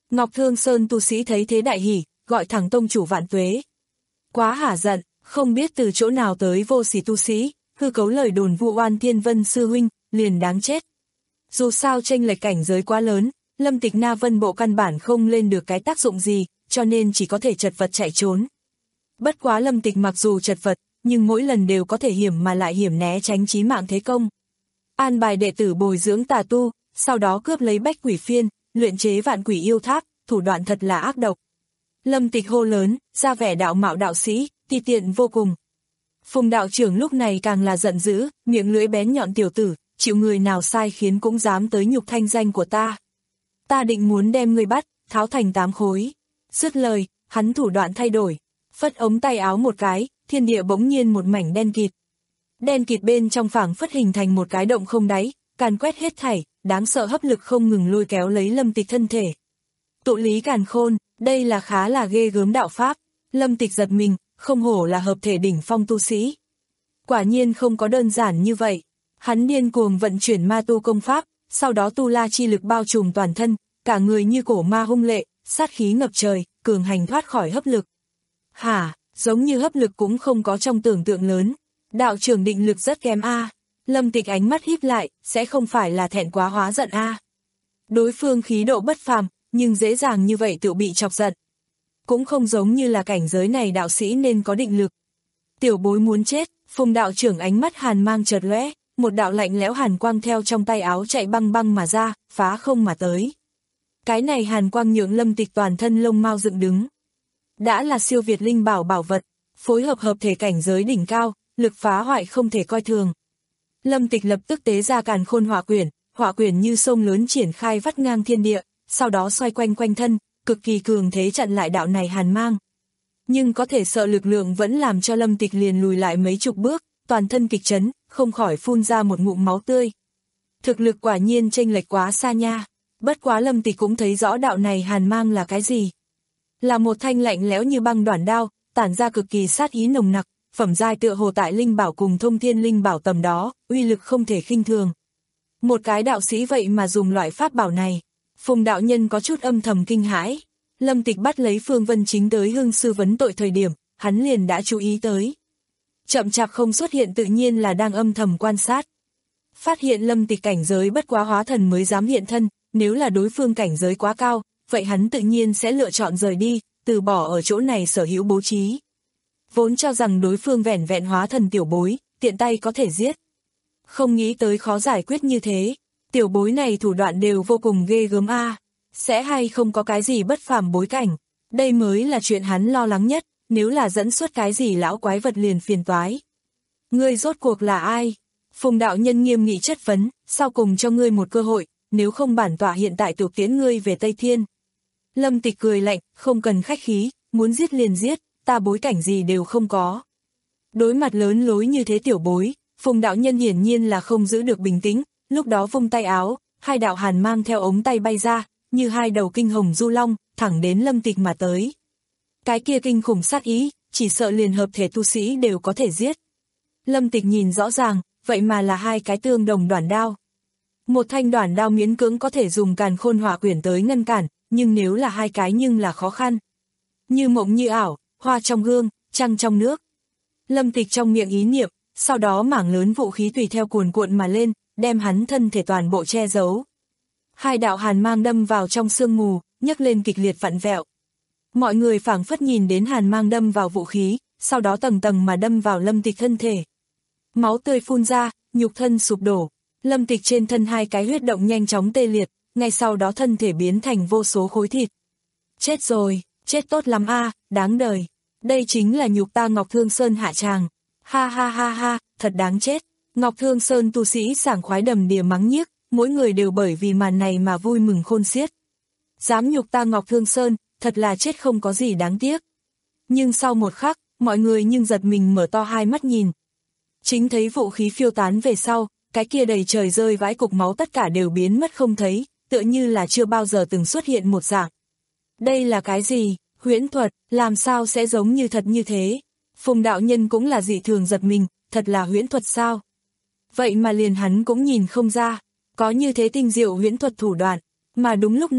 Ngọc Thương Sơn tu sĩ thấy thế đại hỉ, gọi thẳng tông chủ Vạn Tuế. Quá hả giận, không biết từ chỗ nào tới vô sỉ tu sĩ, hư cấu lời đồn vu oan Thiên Vân sư huynh, liền đáng chết. Dù sao chênh lệch cảnh giới quá lớn, Lâm Tịch Na Vân bộ căn bản không lên được cái tác dụng gì, cho nên chỉ có thể chật vật chạy trốn. Bất quá Lâm Tịch mặc dù chật vật, nhưng mỗi lần đều có thể hiểm mà lại hiểm né tránh chí mạng thế công. An bài đệ tử bồi dưỡng tà tu, sau đó cướp lấy bách quỷ phiên, luyện chế vạn quỷ yêu tháp, thủ đoạn thật là ác độc. Lâm Tịch hô lớn, ra vẻ đạo mạo đạo sĩ, ti tiện vô cùng. Phùng đạo trưởng lúc này càng là giận dữ, miệng lưỡi bén nhọn tiểu tử, chịu người nào sai khiến cũng dám tới nhục thanh danh của ta. Ta định muốn đem ngươi bắt, tháo thành tám khối. Dứt lời, hắn thủ đoạn thay đổi, phất ống tay áo một cái, thiên địa bỗng nhiên một mảnh đen kịt. Đen kịt bên trong phảng phất hình thành một cái động không đáy, càn quét hết thảy, đáng sợ hấp lực không ngừng lôi kéo lấy Lâm Tịch thân thể. Tụ lý càn khôn, đây là khá là ghê gớm đạo pháp. Lâm Tịch giật mình, không hổ là hợp thể đỉnh phong tu sĩ. Quả nhiên không có đơn giản như vậy. Hắn điên cuồng vận chuyển ma tu công pháp, sau đó tu la chi lực bao trùm toàn thân, cả người như cổ ma hung lệ, sát khí ngập trời, cường hành thoát khỏi hấp lực. Hả, giống như hấp lực cũng không có trong tưởng tượng lớn. Đạo trưởng định lực rất kém a. Lâm Tịch ánh mắt híp lại, sẽ không phải là thẹn quá hóa giận a. Đối phương khí độ bất phàm, nhưng dễ dàng như vậy tự bị chọc giận. Cũng không giống như là cảnh giới này đạo sĩ nên có định lực. Tiểu bối muốn chết, Phùng đạo trưởng ánh mắt hàn mang chợt lóe, một đạo lạnh lẽo hàn quang theo trong tay áo chạy băng băng mà ra, phá không mà tới. Cái này hàn quang nhượng Lâm Tịch toàn thân lông mao dựng đứng. Đã là siêu việt linh bảo bảo vật, phối hợp hợp thể cảnh giới đỉnh cao, lực phá hoại không thể coi thường. Lâm Tịch lập tức tế ra càn khôn hỏa quyển, hỏa quyển như sông lớn triển khai vắt ngang thiên địa, sau đó xoay quanh quanh thân, cực kỳ cường thế chặn lại đạo này hàn mang. Nhưng có thể sợ lực lượng vẫn làm cho Lâm Tịch liền lùi lại mấy chục bước, toàn thân kịch chấn, không khỏi phun ra một ngụm máu tươi. Thực lực quả nhiên chênh lệch quá xa nha. Bất quá Lâm Tịch cũng thấy rõ đạo này hàn mang là cái gì. Là một thanh lạnh lẽo như băng đoản đao, tản ra cực kỳ sát ý nồng nặc, phẩm giai tựa hồ tại linh bảo cùng thông thiên linh bảo tầm đó, uy lực không thể khinh thường. Một cái đạo sĩ vậy mà dùng loại pháp bảo này. Phùng đạo nhân có chút âm thầm kinh hãi. Lâm Tịch bắt lấy Phương Vân Chính tới hương sư vấn tội thời điểm, hắn liền đã chú ý tới. Chậm chạp không xuất hiện tự nhiên là đang âm thầm quan sát. Phát hiện Lâm Tịch cảnh giới bất quá hóa thần mới dám hiện thân, nếu là đối phương cảnh giới quá cao, vậy hắn tự nhiên sẽ lựa chọn rời đi, từ bỏ ở chỗ này sở hữu bố trí. Vốn cho rằng đối phương vẻn vẹn hóa thần tiểu bối, tiện tay có thể giết. Không nghĩ tới khó giải quyết như thế, tiểu bối này thủ đoạn đều vô cùng ghê gớm a, sẽ hay không có cái gì bất phàm bối cảnh, đây mới là chuyện hắn lo lắng nhất, nếu là dẫn xuất cái gì lão quái vật liền phiền toái. Ngươi rốt cuộc là ai? Phùng đạo nhân nghiêm nghị chất vấn, sau cùng cho ngươi một cơ hội, nếu không bản tọa hiện tại tự tiễn ngươi về Tây Thiên. Lâm Tịch cười lạnh, không cần khách khí, muốn giết liền giết, ta bối cảnh gì đều không có. Đối mặt lớn lối như thế tiểu bối, Phùng đạo nhân hiển nhiên là không giữ được bình tĩnh, lúc đó vung tay áo, hai đạo hàn mang theo ống tay bay ra, như hai đầu kinh hồng du long, thẳng đến Lâm Tịch mà tới. Cái kia kinh khủng sát ý, chỉ sợ liền hợp thể tu sĩ đều có thể giết. Lâm Tịch nhìn rõ ràng, vậy mà là hai cái tương đồng đoản đao. Một thanh đoản đao miễn cưỡng có thể dùng càn khôn hỏa quyển tới ngăn cản, nhưng nếu là hai cái nhưng là khó khăn. Như mộng như ảo, hoa trong gương, trăng trong nước. Lâm Tịch trong miệng ý niệm, sau đó mảng lớn vũ khí tùy theo cuồn cuộn mà lên, đem hắn thân thể toàn bộ che giấu. Hai đạo hàn mang đâm vào trong sương mù, nhấc lên kịch liệt vặn vẹo. Mọi người phảng phất nhìn đến hàn mang đâm vào vũ khí, sau đó tầng tầng mà đâm vào Lâm Tịch thân thể. Máu tươi phun ra, nhục thân sụp đổ. Lâm Tịch trên thân hai cái huyết động nhanh chóng tê liệt, ngay sau đó thân thể biến thành vô số khối thịt. Chết rồi, chết tốt lắm a, đáng đời. Đây chính là nhục ta Ngọc Thương Sơn hạ tràng. Ha ha ha ha, thật đáng chết. Ngọc Thương Sơn tu sĩ sảng khoái đầm đìa mắng nhiếc, mỗi người đều bởi vì màn này mà vui mừng khôn xiết. Dám nhục ta Ngọc Thương Sơn, thật là chết không có gì đáng tiếc. Nhưng sau một khắc, mọi người nhưng giật mình mở to hai mắt nhìn. Chính thấy vũ khí phiêu tán về sau, cái kia đầy trời rơi vãi cục máu tất cả đều biến mất không thấy, tựa như là chưa bao giờ từng xuất hiện một dạng. Đây là cái gì? Huyễn thuật, làm sao sẽ giống như thật như thế? Phùng đạo nhân cũng là dị thường giật mình, thật là huyễn thuật sao? Vậy mà liền hắn cũng nhìn không ra, có như thế tinh diệu huyễn thuật thủ đoạn. Mà đúng lúc này,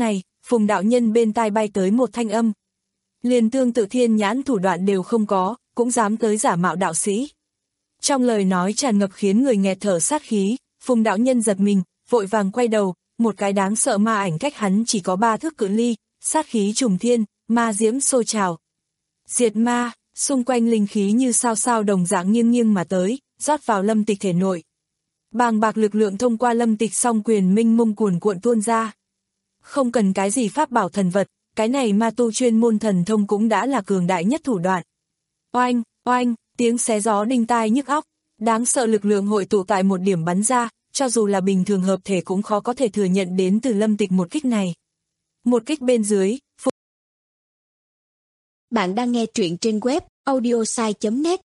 Phùng đạo nhân bên tai bay tới một thanh âm. Liền tương tự thiên nhãn thủ đoạn đều không có, cũng dám tới giả mạo đạo sĩ. Trong lời nói tràn ngập khiến người nghẹt thở sát khí, Phùng đạo nhân giật mình, vội vàng quay đầu, một cái đáng sợ ma ảnh cách hắn chỉ có ba thước cự ly, sát khí trùng thiên, ma diễm sôi trào. Diệt ma, xung quanh linh khí như sao sao đồng dạng nghiêng nghiêng mà tới, rót vào Lâm Tịch thể nội. Bàng bạc lực lượng thông qua Lâm Tịch song quyền minh mông cuồn cuộn tuôn ra. Không cần cái gì pháp bảo thần vật, cái này ma tu chuyên môn thần thông cũng đã là cường đại nhất thủ đoạn. Oanh, oanh, tiếng xé gió đinh tai nhức óc, đáng sợ lực lượng hội tụ tại một điểm bắn ra, cho dù là bình thường hợp thể cũng khó có thể thừa nhận đến từ Lâm Tịch một kích này. Một kích bên dưới. Phụ... Bạn đang nghe truyện trên web audiosai chấm net.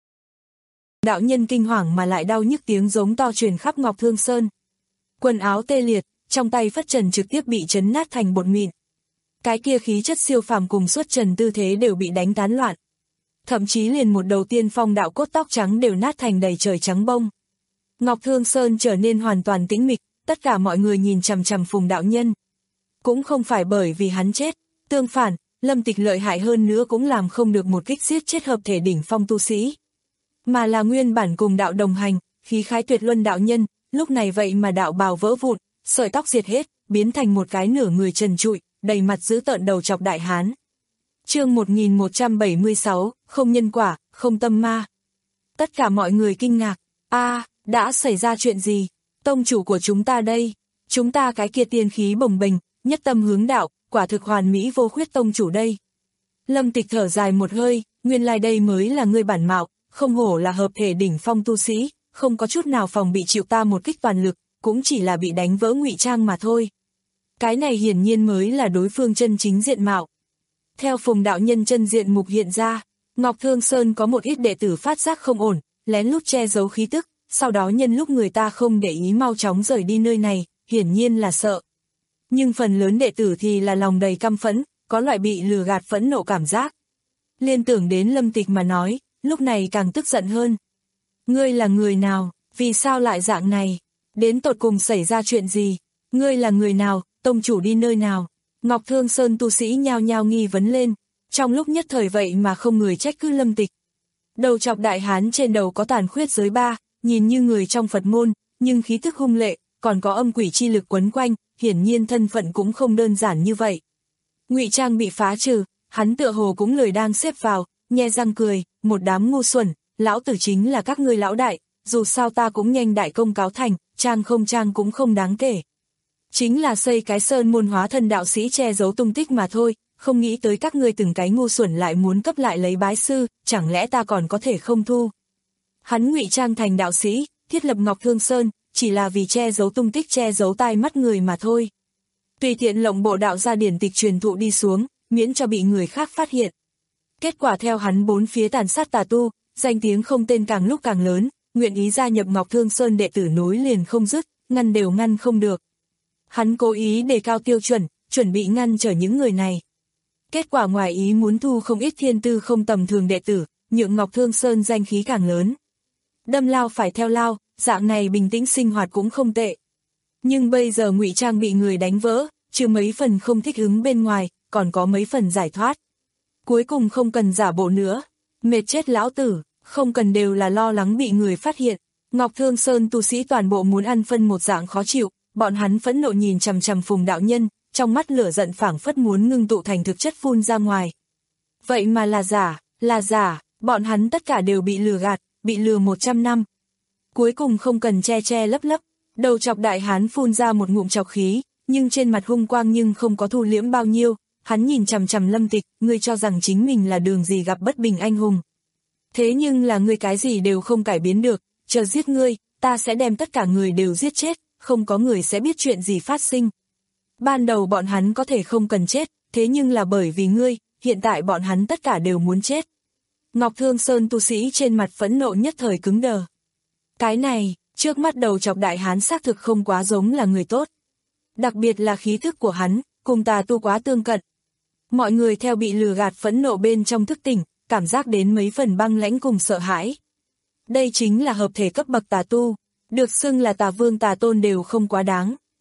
Đạo nhân kinh hoàng mà lại đau nhức tiếng giống to truyền khắp Ngọc Thương Sơn. Quần áo tê liệt, trong tay phất trần trực tiếp bị chấn nát thành bột mịn. Cái kia khí chất siêu phàm cùng xuất trần tư thế đều bị đánh tán loạn. Thậm chí liền một đầu tiên phong đạo cốt tóc trắng đều nát thành đầy trời trắng bông. Ngọc Thương Sơn trở nên hoàn toàn tĩnh mịch, tất cả mọi người nhìn chằm chằm Phùng đạo nhân. Cũng không phải bởi vì hắn chết, tương phản, Lâm Tịch lợi hại hơn nữa cũng làm không được một kích giết chết hợp thể đỉnh phong tu sĩ. Mà là nguyên bản cùng đạo đồng hành, khí khái tuyệt luân đạo nhân, lúc này vậy mà đạo bào vỡ vụn, sợi tóc diệt hết, biến thành một cái nửa người trần trụi, đầy mặt dữ tợn đầu chọc đại hán. Chương một nghìn một trăm bảy mươi sáu, không nhân quả, không tâm ma. Tất cả mọi người kinh ngạc, a, đã xảy ra chuyện gì? Tông chủ của chúng ta đây, chúng ta cái kia tiên khí bồng bềnh, nhất tâm hướng đạo, quả thực hoàn mỹ vô khuyết tông chủ đây. Lâm Tịch thở dài một hơi, nguyên lai đây mới là ngươi bản mạo, không hổ là hợp thể đỉnh phong tu sĩ, không có chút nào phòng bị chịu ta một kích toàn lực, cũng chỉ là bị đánh vỡ ngụy trang mà thôi. Cái này hiển nhiên mới là đối phương chân chính diện mạo. Theo Phùng đạo nhân chân diện mục hiện ra, Ngọc Thương Sơn có một ít đệ tử phát giác không ổn, lén lút che giấu khí tức, sau đó nhân lúc người ta không để ý mau chóng rời đi nơi này, hiển nhiên là sợ. Nhưng phần lớn đệ tử thì là lòng đầy căm phẫn, có loại bị lừa gạt phẫn nộ cảm giác. Liên tưởng đến Lâm Tịch mà nói, lúc này càng tức giận hơn. Ngươi là người nào, vì sao lại dạng này? Đến tột cùng xảy ra chuyện gì? Ngươi là người nào, tông chủ đi nơi nào? Ngọc Thương Sơn tu sĩ nhao nhao nghi vấn lên, trong lúc nhất thời vậy mà không người trách cứ Lâm Tịch. Đầu chọc đại hán trên đầu có tàn khuyết giới ba, nhìn như người trong Phật môn, nhưng khí thức hung lệ, còn có âm quỷ chi lực quấn quanh, hiển nhiên thân phận cũng không đơn giản như vậy. Ngụy trang bị phá trừ, hắn tựa hồ cũng lười đang xếp vào, nhe răng cười, một đám ngu xuẩn, lão tử chính là các ngươi lão đại, dù sao ta cũng nhanh đại công cáo thành, trang không trang cũng không đáng kể. Chính là xây cái sơn môn hóa thân đạo sĩ che giấu tung tích mà thôi, không nghĩ tới các ngươi từng cái ngu xuẩn lại muốn cấp lại lấy bái sư, chẳng lẽ ta còn có thể không thu. Hắn ngụy trang thành đạo sĩ, thiết lập Ngọc Thương Sơn, chỉ là vì che giấu tung tích che giấu tai mắt người mà thôi. Tùy tiện lộng bộ đạo ra điển tịch truyền thụ đi xuống, miễn cho bị người khác phát hiện. Kết quả theo hắn bốn phía tàn sát tà tu, danh tiếng không tên càng lúc càng lớn, nguyện ý gia nhập Ngọc Thương Sơn đệ tử nối liền không dứt, ngăn đều ngăn không được. Hắn cố ý đề cao tiêu chuẩn, chuẩn bị ngăn trở những người này. Kết quả ngoài ý muốn thu không ít thiên tư không tầm thường đệ tử, nhượng Ngọc Thương Sơn danh khí càng lớn. Đâm lao phải theo lao, dạng này bình tĩnh sinh hoạt cũng không tệ. Nhưng bây giờ ngụy trang bị người đánh vỡ, trừ mấy phần không thích ứng bên ngoài, còn có mấy phần giải thoát. Cuối cùng không cần giả bộ nữa, mệt chết lão tử, không cần đều là lo lắng bị người phát hiện. Ngọc Thương Sơn tu sĩ toàn bộ muốn ăn phân một dạng khó chịu, bọn hắn phẫn nộ nhìn chằm chằm Phùng đạo nhân, trong mắt lửa giận phảng phất muốn ngưng tụ thành thực chất phun ra ngoài. Vậy mà là giả, là giả, bọn hắn tất cả đều bị lừa gạt, bị lừa một trăm năm. Cuối cùng không cần che che lấp lấp, đầu chọc đại hán phun ra một ngụm chọc khí, nhưng trên mặt hung quang nhưng không có thu liễm bao nhiêu, hắn nhìn chằm chằm Lâm Tịch, ngươi cho rằng chính mình là đường gì gặp bất bình anh hùng. Thế nhưng là ngươi cái gì đều không cải biến được, chờ giết ngươi, ta sẽ đem tất cả người đều giết chết, không có người sẽ biết chuyện gì phát sinh. Ban đầu bọn hắn có thể không cần chết, thế nhưng là bởi vì ngươi, hiện tại bọn hắn tất cả đều muốn chết. Ngọc Thương Sơn tu sĩ trên mặt phẫn nộ nhất thời cứng đờ. Cái này, trước mắt đầu chọc đại hán xác thực không quá giống là người tốt. Đặc biệt là khí thức của hắn, cùng tà tu quá tương cận. Mọi người theo bị lừa gạt phẫn nộ bên trong thức tỉnh, cảm giác đến mấy phần băng lãnh cùng sợ hãi. Đây chính là hợp thể cấp bậc tà tu, được xưng là tà vương tà tôn đều không quá đáng.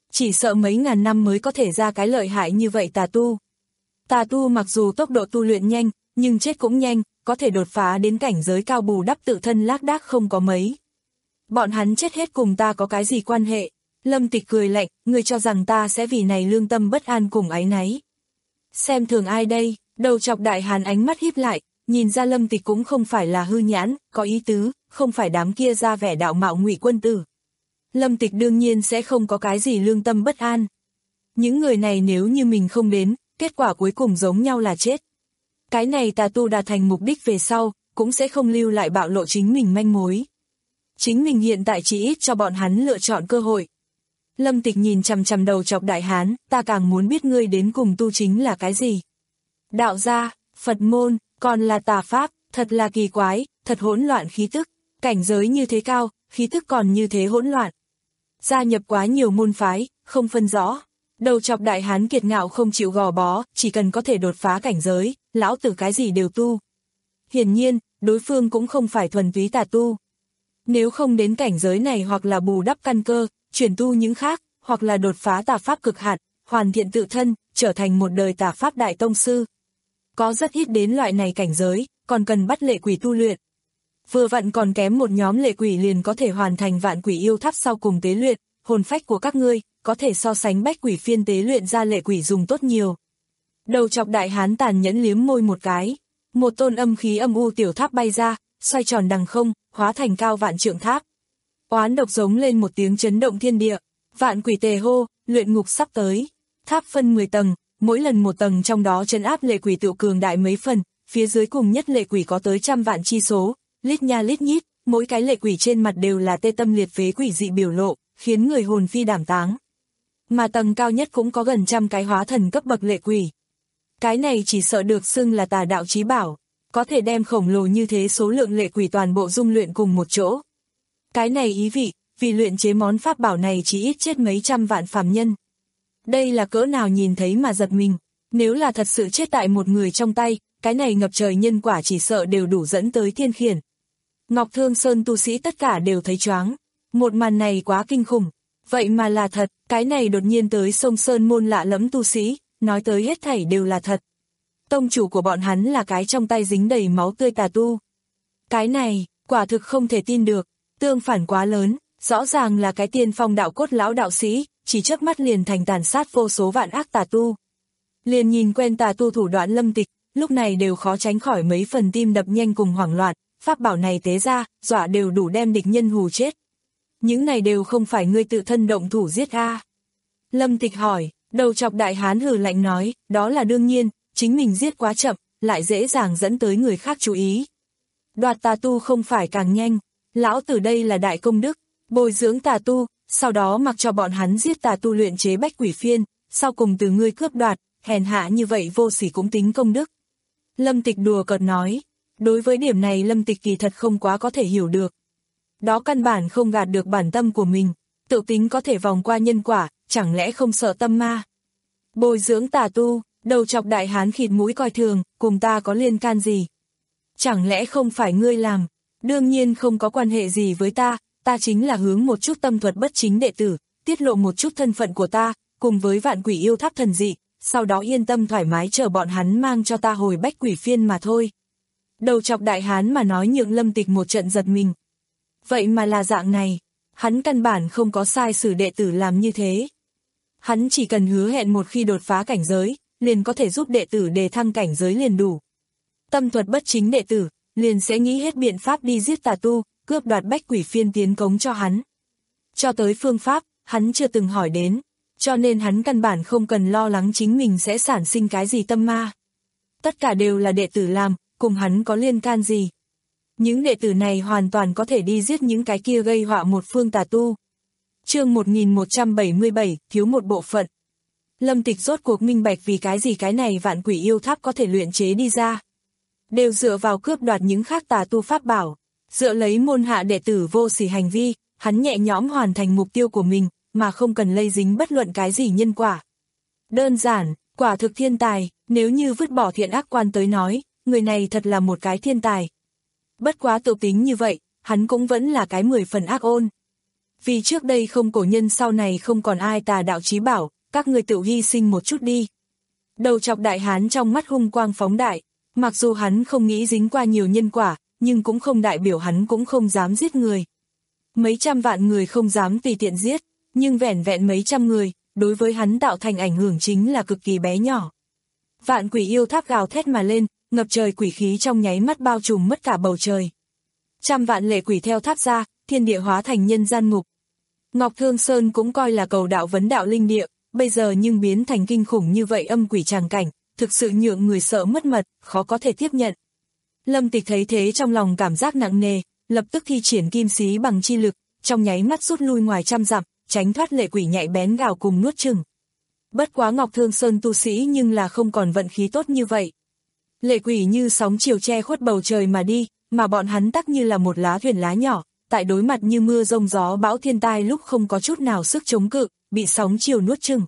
Chỉ sợ mấy ngàn năm mới có thể ra cái lợi hại như vậy tà tu. Tà tu mặc dù tốc độ tu luyện nhanh, nhưng chết cũng nhanh, có thể đột phá đến cảnh giới cao bù đắp tự thân lác đác không có mấy. Bọn hắn chết hết cùng ta có cái gì quan hệ? Lâm Tịch cười lạnh, ngươi cho rằng ta sẽ vì này lương tâm bất an cùng áy náy. Xem thường ai đây? Đầu chọc đại hán ánh mắt híp lại, nhìn ra Lâm Tịch cũng không phải là hư nhãn, có ý tứ, không phải đám kia ra vẻ đạo mạo ngụy quân tử. Lâm Tịch đương nhiên sẽ không có cái gì lương tâm bất an. Những người này nếu như mình không đến, kết quả cuối cùng giống nhau là chết. Cái này tà tu đạt thành mục đích về sau, cũng sẽ không lưu lại bạo lộ chính mình manh mối. Chính mình hiện tại chỉ ít cho bọn hắn lựa chọn cơ hội. Lâm Tịch nhìn chằm chằm đầu chọc đại hán, ta càng muốn biết ngươi đến cùng tu chính là cái gì. Đạo gia, Phật môn, còn là tà pháp, thật là kỳ quái, thật hỗn loạn khí tức, cảnh giới như thế cao, khí tức còn như thế hỗn loạn. Gia nhập quá nhiều môn phái, không phân rõ. Đầu chọc đại hán kiệt ngạo không chịu gò bó, chỉ cần có thể đột phá cảnh giới, lão tử cái gì đều tu. Hiển nhiên, đối phương cũng không phải thuần túy tà tu. Nếu không đến cảnh giới này hoặc là bù đắp căn cơ, chuyển tu những khác, hoặc là đột phá tà pháp cực hạn, hoàn thiện tự thân, trở thành một đời tà pháp đại tông sư. Có rất ít đến loại này cảnh giới, còn cần bắt lệ quỷ tu luyện. Vừa vặn còn kém một nhóm lệ quỷ liền có thể hoàn thành vạn quỷ yêu tháp sau cùng tế luyện, hồn phách của các ngươi, có thể so sánh bách quỷ phiên tế luyện ra lệ quỷ dùng tốt nhiều. Đầu chọc đại hán tàn nhẫn liếm môi một cái, một tôn âm khí âm u tiểu tháp bay ra, xoay tròn đằng không, hóa thành cao vạn trượng tháp. Oán độc giống lên một tiếng chấn động thiên địa, vạn quỷ tề hô, luyện ngục sắp tới. Tháp phân mười tầng, mỗi lần một tầng trong đó trấn áp lệ quỷ tự cường đại mấy phần, phía dưới cùng nhất lệ quỷ có tới trăm vạn chi số, lít nha lít nhít, mỗi cái lệ quỷ trên mặt đều là tê tâm liệt phế quỷ dị biểu lộ, khiến người hồn phi đảm táng. Mà tầng cao nhất cũng có gần trăm cái hóa thần cấp bậc lệ quỷ. Cái này chỉ sợ được xưng là tà đạo chí bảo, có thể đem khổng lồ như thế số lượng lệ quỷ toàn bộ dung luyện cùng một chỗ. Cái này ý vị, vì luyện chế món pháp bảo này chỉ ít chết mấy trăm vạn phàm nhân. Đây là cỡ nào nhìn thấy mà giật mình, nếu là thật sự chết tại một người trong tay, cái này ngập trời nhân quả chỉ sợ đều đủ dẫn tới thiên khiển. Ngọc Thương Sơn tu sĩ tất cả đều thấy choáng, một màn này quá kinh khủng, vậy mà là thật, cái này đột nhiên tới sông Sơn môn lạ lẫm tu sĩ, nói tới hết thảy đều là thật. Tông chủ của bọn hắn là cái trong tay dính đầy máu tươi tà tu. Cái này, quả thực không thể tin được, tương phản quá lớn, rõ ràng là cái tiên phong đạo cốt lão đạo sĩ, chỉ chớp mắt liền thành tàn sát vô số vạn ác tà tu. Liền nhìn quen tà tu thủ đoạn Lâm Tịch, lúc này đều khó tránh khỏi mấy phần tim đập nhanh cùng hoảng loạn, pháp bảo này tế ra, dọa đều đủ đem địch nhân hù chết. Những này đều không phải ngươi tự thân động thủ giết a. Lâm Tịch hỏi, đầu chọc đại hán hừ lạnh nói, đó là đương nhiên, chính mình giết quá chậm, lại dễ dàng dẫn tới người khác chú ý. Đoạt tà tu không phải càng nhanh, lão tử đây là đại công đức, bồi dưỡng tà tu, sau đó mặc cho bọn hắn giết tà tu luyện chế bách quỷ phiên, sau cùng từ ngươi cướp đoạt, hèn hạ như vậy vô sỉ cũng tính công đức. Lâm Tịch đùa cợt nói, đối với điểm này Lâm Tịch kỳ thật không quá có thể hiểu được. Đó căn bản không gạt được bản tâm của mình, tự tính có thể vòng qua nhân quả, chẳng lẽ không sợ tâm ma. Bồi dưỡng tà tu, đầu chọc đại hán khịt mũi coi thường, cùng ta có liên can gì? Chẳng lẽ không phải ngươi làm? Đương nhiên không có quan hệ gì với ta, ta chính là hướng một chút tâm thuật bất chính đệ tử, tiết lộ một chút thân phận của ta, cùng với vạn quỷ yêu tháp thần dị, sau đó yên tâm thoải mái chờ bọn hắn mang cho ta hồi bách quỷ phiên mà thôi. Đầu chọc đại hán mà nói nhượng Lâm Tịch một trận giật mình. Vậy mà là dạng này, hắn căn bản không có sai sử đệ tử làm như thế. Hắn chỉ cần hứa hẹn một khi đột phá cảnh giới, liền có thể giúp đệ tử đề thăng cảnh giới liền đủ. Tâm thuật bất chính đệ tử, liền sẽ nghĩ hết biện pháp đi giết tà tu, cướp đoạt bách quỷ phiên tiến cống cho hắn. Cho tới phương pháp, hắn chưa từng hỏi đến, cho nên hắn căn bản không cần lo lắng chính mình sẽ sản sinh cái gì tâm ma. Tất cả đều là đệ tử làm, cùng hắn có liên can gì. Những đệ tử này hoàn toàn có thể đi giết những cái kia gây họa một phương tà tu. Chương một nghìn một trăm bảy mươi bảy, thiếu một bộ phận. Lâm Tịch rốt cuộc minh bạch vì cái gì cái này vạn quỷ yêu tháp có thể luyện chế đi ra. Đều dựa vào cướp đoạt những khác tà tu pháp bảo, dựa lấy môn hạ đệ tử vô sỉ hành vi, hắn nhẹ nhõm hoàn thành mục tiêu của mình, mà không cần lây dính bất luận cái gì nhân quả. Đơn giản, quả thực thiên tài, nếu như vứt bỏ thiện ác quan tới nói, người này thật là một cái thiên tài. Bất quá tự tính như vậy, hắn cũng vẫn là cái mười phần ác ôn. Vì trước đây không cổ nhân sau này không còn ai tà đạo chí bảo, các người tự hy sinh một chút đi. Đầu chọc đại hán trong mắt hung quang phóng đại, mặc dù hắn không nghĩ dính qua nhiều nhân quả, nhưng cũng không đại biểu hắn cũng không dám giết người. Mấy trăm vạn người không dám tùy tiện giết, nhưng vẻn vẹn mấy trăm người, đối với hắn tạo thành ảnh hưởng chính là cực kỳ bé nhỏ. Vạn quỷ yêu tháp gào thét mà lên, ngập trời quỷ khí trong nháy mắt bao trùm mất cả bầu trời. Trăm vạn lệ quỷ theo tháp ra, thiên địa hóa thành nhân gian ngục. Ngọc Thương Sơn cũng coi là cầu đạo vấn đạo linh địa, bây giờ nhưng biến thành kinh khủng như vậy âm quỷ tràng cảnh, thực sự nhượng người sợ mất mật, khó có thể tiếp nhận. Lâm Tịch thấy thế trong lòng cảm giác nặng nề, lập tức thi triển kim xí bằng chi lực, trong nháy mắt rút lui ngoài trăm dặm, tránh thoát lệ quỷ nhạy bén gào cùng nuốt chửng. Bất quá Ngọc Thương Sơn tu sĩ nhưng là không còn vận khí tốt như vậy. Lệ quỷ như sóng chiều che khuất bầu trời mà đi, mà bọn hắn tắc như là một lá thuyền lá nhỏ, tại đối mặt như mưa rông gió bão thiên tai lúc không có chút nào sức chống cự, bị sóng chiều nuốt chửng.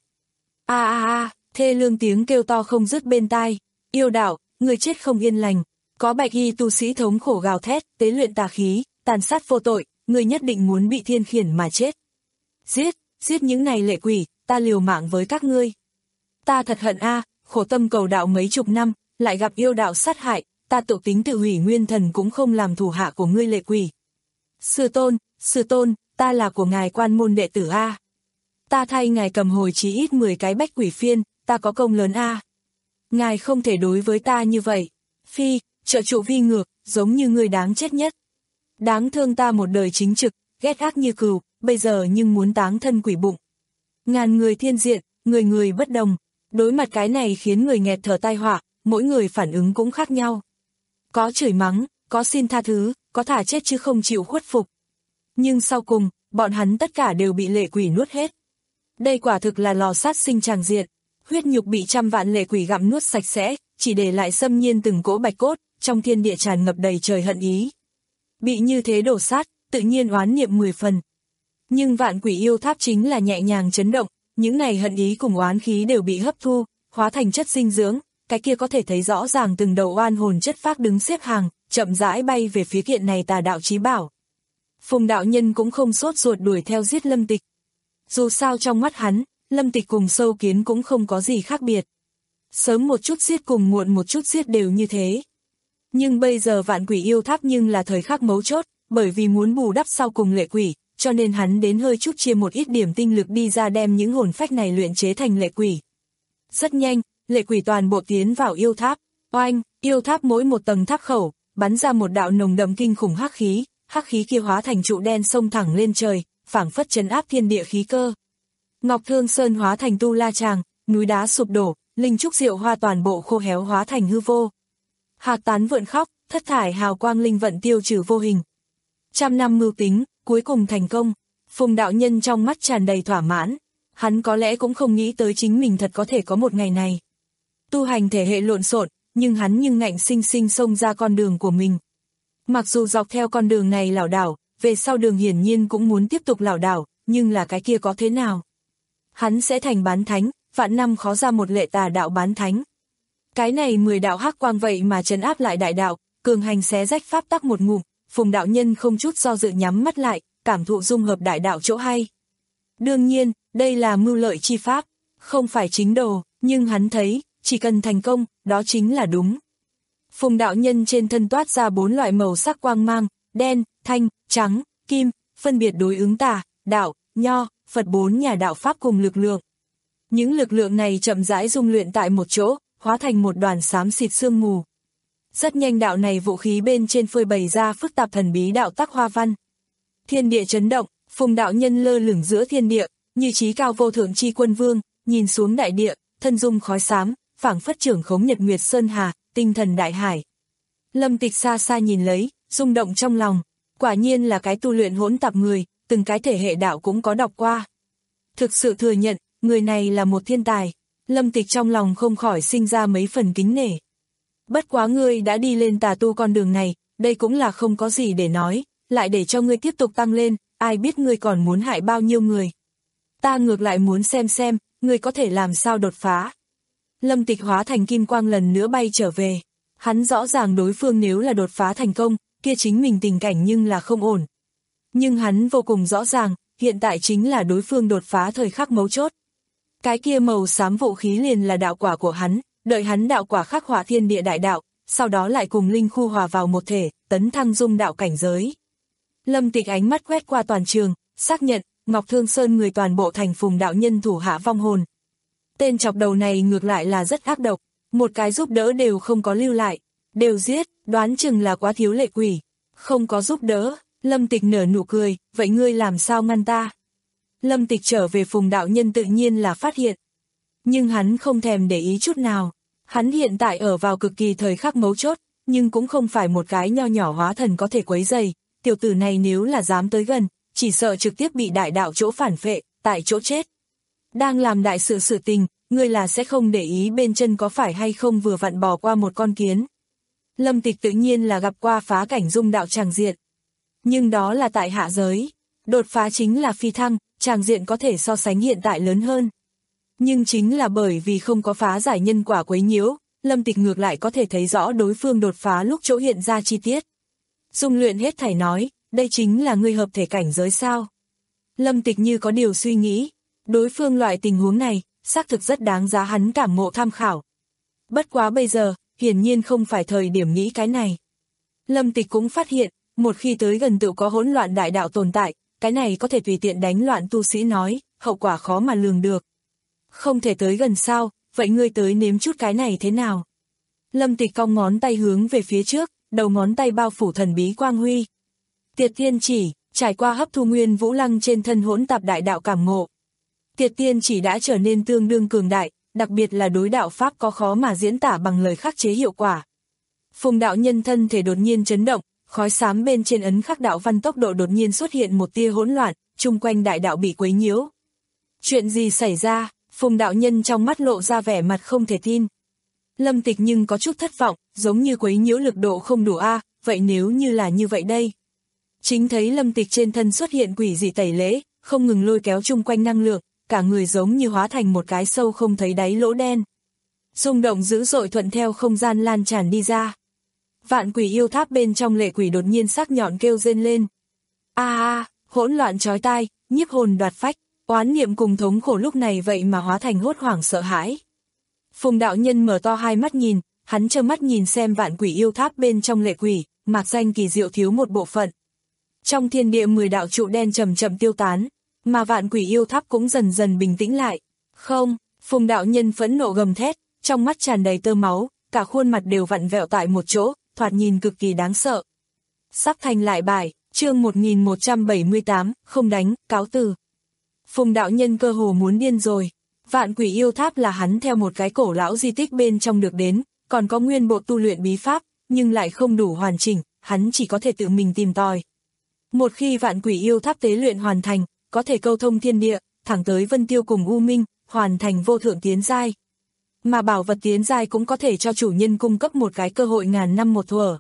A a a, thê lương tiếng kêu to không dứt bên tai, yêu đạo, người chết không yên lành. Có bạch y tu sĩ thống khổ gào thét, tế luyện tà khí, tàn sát vô tội, người nhất định muốn bị thiên khiển mà chết. Giết, giết những này lệ quỷ, ta liều mạng với các ngươi. Ta thật hận a, khổ tâm cầu đạo mấy chục năm, lại gặp yêu đạo sát hại, ta tự tính tự hủy nguyên thần cũng không làm thủ hạ của ngươi lệ quỷ. Sư tôn, sư tôn, ta là của ngài quan môn đệ tử a. Ta thay ngài cầm hồi chí ít mười cái bách quỷ phiên, ta có công lớn a. Ngài không thể đối với ta như vậy. Phi, trợ trụ vi ngược, giống như người đáng chết nhất. Đáng thương ta một đời chính trực, ghét ác như cừu, bây giờ nhưng muốn táng thân quỷ bụng. Ngàn người thiên diện, người người bất đồng, đối mặt cái này khiến người nghẹt thở tai họa, mỗi người phản ứng cũng khác nhau. Có chửi mắng, có xin tha thứ, có thả chết chứ không chịu khuất phục. Nhưng sau cùng, bọn hắn tất cả đều bị lệ quỷ nuốt hết. Đây quả thực là lò sát sinh tràng diện, huyết nhục bị trăm vạn lệ quỷ gặm nuốt sạch sẽ, chỉ để lại xâm nhiên từng cỗ bạch cốt, trong thiên địa tràn ngập đầy trời hận ý. Bị như thế đổ sát, tự nhiên oán niệm mười phần. Nhưng vạn quỷ yêu tháp chính là nhẹ nhàng chấn động, những này hận ý cùng oán khí đều bị hấp thu, hóa thành chất dinh dưỡng, cái kia có thể thấy rõ ràng từng đầu oan hồn chất phác đứng xếp hàng, chậm rãi bay về phía kiện này tà đạo chí bảo. Phùng đạo nhân cũng không sốt ruột đuổi theo giết Lâm Tịch. Dù sao trong mắt hắn, Lâm Tịch cùng sâu kiến cũng không có gì khác biệt. Sớm một chút giết cùng muộn một chút giết đều như thế. Nhưng bây giờ vạn quỷ yêu tháp nhưng là thời khắc mấu chốt, bởi vì muốn bù đắp sau cùng lệ quỷ, cho nên hắn đến hơi chút chia một ít điểm tinh lực đi ra đem những hồn phách này luyện chế thành lệ quỷ. Rất nhanh, lệ quỷ toàn bộ tiến vào yêu tháp, oanh, yêu tháp mỗi một tầng tháp khẩu, bắn ra một đạo nồng đậm kinh khủng hắc khí, hắc khí kia hóa thành trụ đen xông thẳng lên trời, phảng phất trấn áp thiên địa khí cơ. Ngọc Thương Sơn hóa thành tu la tràng, núi đá sụp đổ, linh trúc diệu hoa toàn bộ khô héo hóa thành hư vô. Hạt tán vượn khóc, thất thải hào quang linh vận tiêu trừ vô hình. Trăm năm mưu tính, cuối cùng thành công. Phùng đạo nhân trong mắt tràn đầy thỏa mãn. Hắn có lẽ cũng không nghĩ tới chính mình thật có thể có một ngày này. Tu hành thể hệ lộn xộn, nhưng hắn nhưng ngạnh sinh sinh xông ra con đường của mình. Mặc dù dọc theo con đường này lảo đảo, về sau đường hiển nhiên cũng muốn tiếp tục lảo đảo, nhưng là cái kia có thế nào? Hắn sẽ thành bán thánh, vạn năm khó ra một lệ tà đạo bán thánh. Cái này mười đạo hắc quang vậy mà trấn áp lại đại đạo, cường hành xé rách pháp tắc một ngụm, Phùng đạo nhân không chút do dự nhắm mắt lại, cảm thụ dung hợp đại đạo chỗ hay. Đương nhiên, đây là mưu lợi chi pháp, không phải chính đồ, nhưng hắn thấy, chỉ cần thành công, đó chính là đúng. Phùng đạo nhân trên thân toát ra bốn loại màu sắc quang mang, đen, thanh, trắng, kim, phân biệt đối ứng tà, đạo, nho, Phật bốn nhà đạo pháp cùng lực lượng. Những lực lượng này chậm rãi dung luyện tại một chỗ, hóa thành một đoàn xám xịt sương mù. Rất nhanh đạo này vũ khí bên trên phơi bày ra phức tạp thần bí đạo tắc hoa văn. Thiên địa chấn động, Phùng đạo nhân lơ lửng giữa thiên địa, như trí cao vô thượng chi quân vương, nhìn xuống đại địa, thân dung khói xám, phảng phất trưởng khống nhật nguyệt sơn hà, tinh thần đại hải. Lâm Tịch xa xa nhìn lấy, rung động trong lòng, quả nhiên là cái tu luyện hỗn tạp người, từng cái thể hệ đạo cũng có đọc qua. Thực sự thừa nhận, người này là một thiên tài, Lâm Tịch trong lòng không khỏi sinh ra mấy phần kính nể. Bất quá ngươi đã đi lên tà tu con đường này, đây cũng là không có gì để nói, lại để cho ngươi tiếp tục tăng lên, ai biết ngươi còn muốn hại bao nhiêu người. Ta ngược lại muốn xem xem, ngươi có thể làm sao đột phá. Lâm Tịch hóa thành kim quang lần nữa bay trở về. Hắn rõ ràng đối phương nếu là đột phá thành công, kia chính mình tình cảnh nhưng là không ổn. Nhưng hắn vô cùng rõ ràng, hiện tại chính là đối phương đột phá thời khắc mấu chốt. Cái kia màu xám vũ khí liền là đạo quả của hắn, đợi hắn đạo quả khắc họa thiên địa đại đạo, sau đó lại cùng linh khu hòa vào một thể, tấn thăng dung đạo cảnh giới. Lâm Tịch ánh mắt quét qua toàn trường, xác nhận, Ngọc Thương Sơn người toàn bộ thành Phùng đạo nhân thủ hạ vong hồn. Tên chọc đầu này ngược lại là rất ác độc, một cái giúp đỡ đều không có lưu lại, đều giết, đoán chừng là quá thiếu lệ quỷ. Không có giúp đỡ, Lâm Tịch nở nụ cười, vậy ngươi làm sao ngăn ta? Lâm Tịch trở về Phùng đạo nhân tự nhiên là phát hiện. Nhưng hắn không thèm để ý chút nào. Hắn hiện tại ở vào cực kỳ thời khắc mấu chốt, nhưng cũng không phải một cái nho nhỏ hóa thần có thể quấy dày. Tiểu tử này nếu là dám tới gần, chỉ sợ trực tiếp bị đại đạo chỗ phản phệ, tại chỗ chết. Đang làm đại sự sự tình, ngươi là sẽ không để ý bên chân có phải hay không vừa vặn bò qua một con kiến. Lâm Tịch tự nhiên là gặp qua phá cảnh dung đạo tràng diện. Nhưng đó là tại hạ giới. Đột phá chính là phi thăng, tràng diện có thể so sánh hiện tại lớn hơn. Nhưng chính là bởi vì không có phá giải nhân quả quấy nhiễu, Lâm Tịch ngược lại có thể thấy rõ đối phương đột phá lúc chỗ hiện ra chi tiết. Dung luyện hết thảy nói, đây chính là ngươi hợp thể cảnh giới sao. Lâm Tịch như có điều suy nghĩ, đối phương loại tình huống này, xác thực rất đáng giá hắn cảm ngộ tham khảo. Bất quá bây giờ, hiển nhiên không phải thời điểm nghĩ cái này. Lâm Tịch cũng phát hiện, một khi tới gần tự có hỗn loạn đại đạo tồn tại, cái này có thể tùy tiện đánh loạn tu sĩ nói, hậu quả khó mà lường được. Không thể tới gần sao, vậy ngươi tới nếm chút cái này thế nào? Lâm Tịch cong ngón tay hướng về phía trước, đầu ngón tay bao phủ thần bí quang huy. Tiệt tiên chỉ, trải qua hấp thu nguyên vũ lăng trên thân hỗn tạp đại đạo cảm ngộ. Tiệt tiên chỉ đã trở nên tương đương cường đại, đặc biệt là đối đạo pháp có khó mà diễn tả bằng lời khắc chế hiệu quả. Phùng đạo nhân thân thể đột nhiên chấn động, khói xám bên trên ấn khắc đạo văn tốc độ đột nhiên xuất hiện một tia hỗn loạn, chung quanh đại đạo bị quấy nhiễu. Chuyện gì xảy ra? Phùng đạo nhân trong mắt lộ ra vẻ mặt không thể tin. Lâm Tịch nhưng có chút thất vọng, giống như quấy nhiễu lực độ không đủ a, à, vậy nếu như là như vậy đây? Chính thấy Lâm Tịch trên thân xuất hiện quỷ dị tẩy lễ, không ngừng lôi kéo chung quanh năng lượng, cả người giống như hóa thành một cái sâu không thấy đáy lỗ đen. Rung động dữ dội thuận theo không gian lan tràn đi ra. Vạn quỷ yêu tháp bên trong lệ quỷ đột nhiên sắc nhọn kêu rên lên. A a, hỗn loạn chói tai, nhiếp hồn đoạt phách, oán niệm cùng thống khổ lúc này vậy mà hóa thành hốt hoảng sợ hãi. Phùng đạo nhân mở to hai mắt nhìn, hắn trơ mắt nhìn xem vạn quỷ yêu tháp bên trong lệ quỷ, mạc danh kỳ diệu thiếu một bộ phận. Trong thiên địa mười đạo trụ đen chậm chậm tiêu tán, mà vạn quỷ yêu tháp cũng dần dần bình tĩnh lại. Không, Phùng đạo nhân phẫn nộ gầm thét, trong mắt tràn đầy tơ máu, cả khuôn mặt đều vặn vẹo tại một chỗ, thoạt nhìn cực kỳ đáng sợ. Sắp thành lại bài, chương một nghìn một trăm bảy mươi tám, không đánh, cáo từ. Phùng đạo nhân cơ hồ muốn điên rồi. Vạn quỷ yêu tháp là hắn theo một cái cổ lão di tích bên trong được đến, còn có nguyên bộ tu luyện bí pháp, nhưng lại không đủ hoàn chỉnh, hắn chỉ có thể tự mình tìm tòi. Một khi vạn quỷ yêu tháp tế luyện hoàn thành, có thể câu thông thiên địa, thẳng tới Vân Tiêu cùng U Minh, hoàn thành vô thượng tiến giai. Mà bảo vật tiến giai cũng có thể cho chủ nhân cung cấp một cái cơ hội ngàn năm một thuở.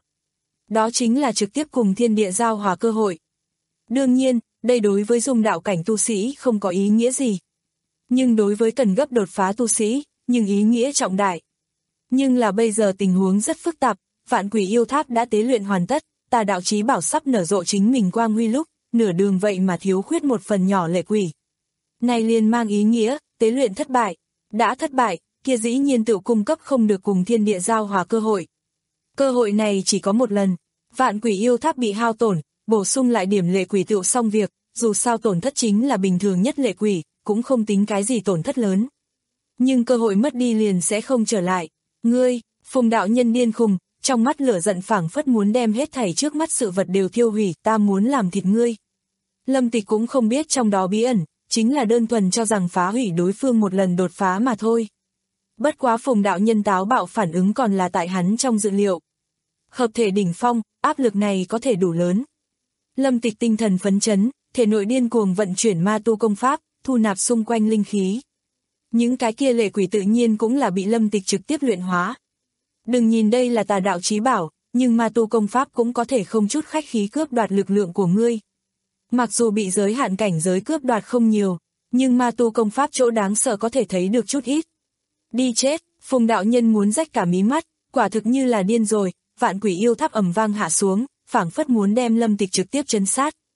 Đó chính là trực tiếp cùng thiên địa giao hòa cơ hội. Đương nhiên, đây đối với dung đạo cảnh tu sĩ không có ý nghĩa gì. Nhưng đối với cần gấp đột phá tu sĩ, nhưng ý nghĩa trọng đại. Nhưng là bây giờ tình huống rất phức tạp, vạn quỷ yêu tháp đã tế luyện hoàn tất, tà đạo chí bảo sắp nở rộ chính mình quang huy lúc, nửa đường vậy mà thiếu khuyết một phần nhỏ lệ quỷ. Này liền mang ý nghĩa, tế luyện thất bại, đã thất bại, kia dĩ nhiên tự cung cấp không được cùng thiên địa giao hòa cơ hội. Cơ hội này chỉ có một lần, vạn quỷ yêu tháp bị hao tổn, bổ sung lại điểm lệ quỷ tựu xong việc, dù sao tổn thất chính là bình thường nhất lệ quỷ, cũng không tính cái gì tổn thất lớn. Nhưng cơ hội mất đi liền sẽ không trở lại. Ngươi, Phùng đạo nhân điên khùng, trong mắt lửa giận phảng phất muốn đem hết thảy trước mắt sự vật đều thiêu hủy, ta muốn làm thịt ngươi. Lâm Tịch cũng không biết trong đó bí ẩn, chính là đơn thuần cho rằng phá hủy đối phương một lần đột phá mà thôi. Bất quá Phùng đạo nhân táo bạo phản ứng còn là tại hắn trong dự liệu. Hợp thể đỉnh phong, áp lực này có thể đủ lớn. Lâm Tịch tinh thần phấn chấn, thể nội điên cuồng vận chuyển ma tu công pháp, thu nạp xung quanh linh khí. Những cái kia lệ quỷ tự nhiên cũng là bị Lâm Tịch trực tiếp luyện hóa. Đừng nhìn đây là tà đạo chí bảo, nhưng ma tu công pháp cũng có thể không chút khách khí cướp đoạt lực lượng của ngươi. Mặc dù bị giới hạn cảnh giới cướp đoạt không nhiều, nhưng ma tu công pháp chỗ đáng sợ có thể thấy được chút ít. Đi chết, Phùng đạo nhân muốn rách cả mí mắt, quả thực như là điên rồi, vạn quỷ yêu tháp ầm vang hạ xuống, phảng phất muốn đem Lâm Tịch trực tiếp chấn sát.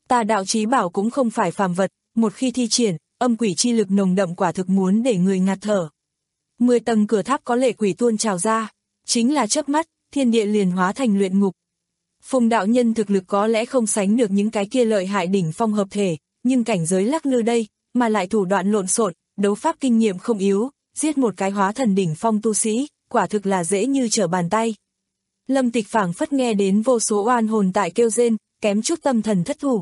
Tà đạo chí bảo cũng không phải phàm vật, một khi thi triển, âm quỷ chi lực nồng đậm quả thực muốn để người ngạt thở. Mười tầng cửa tháp có lệ quỷ tuôn trào ra, chính là chớp mắt, thiên địa liền hóa thành luyện ngục. Phùng đạo nhân thực lực có lẽ không sánh được những cái kia lợi hại đỉnh phong hợp thể, nhưng cảnh giới lắc lư đây, mà lại thủ đoạn lộn xộn, đấu pháp kinh nghiệm không yếu, giết một cái hóa thần đỉnh phong tu sĩ, quả thực là dễ như trở bàn tay. Lâm Tịch phảng phất nghe đến vô số oan hồn tại kêu rên, kém chút tâm thần thất thủ.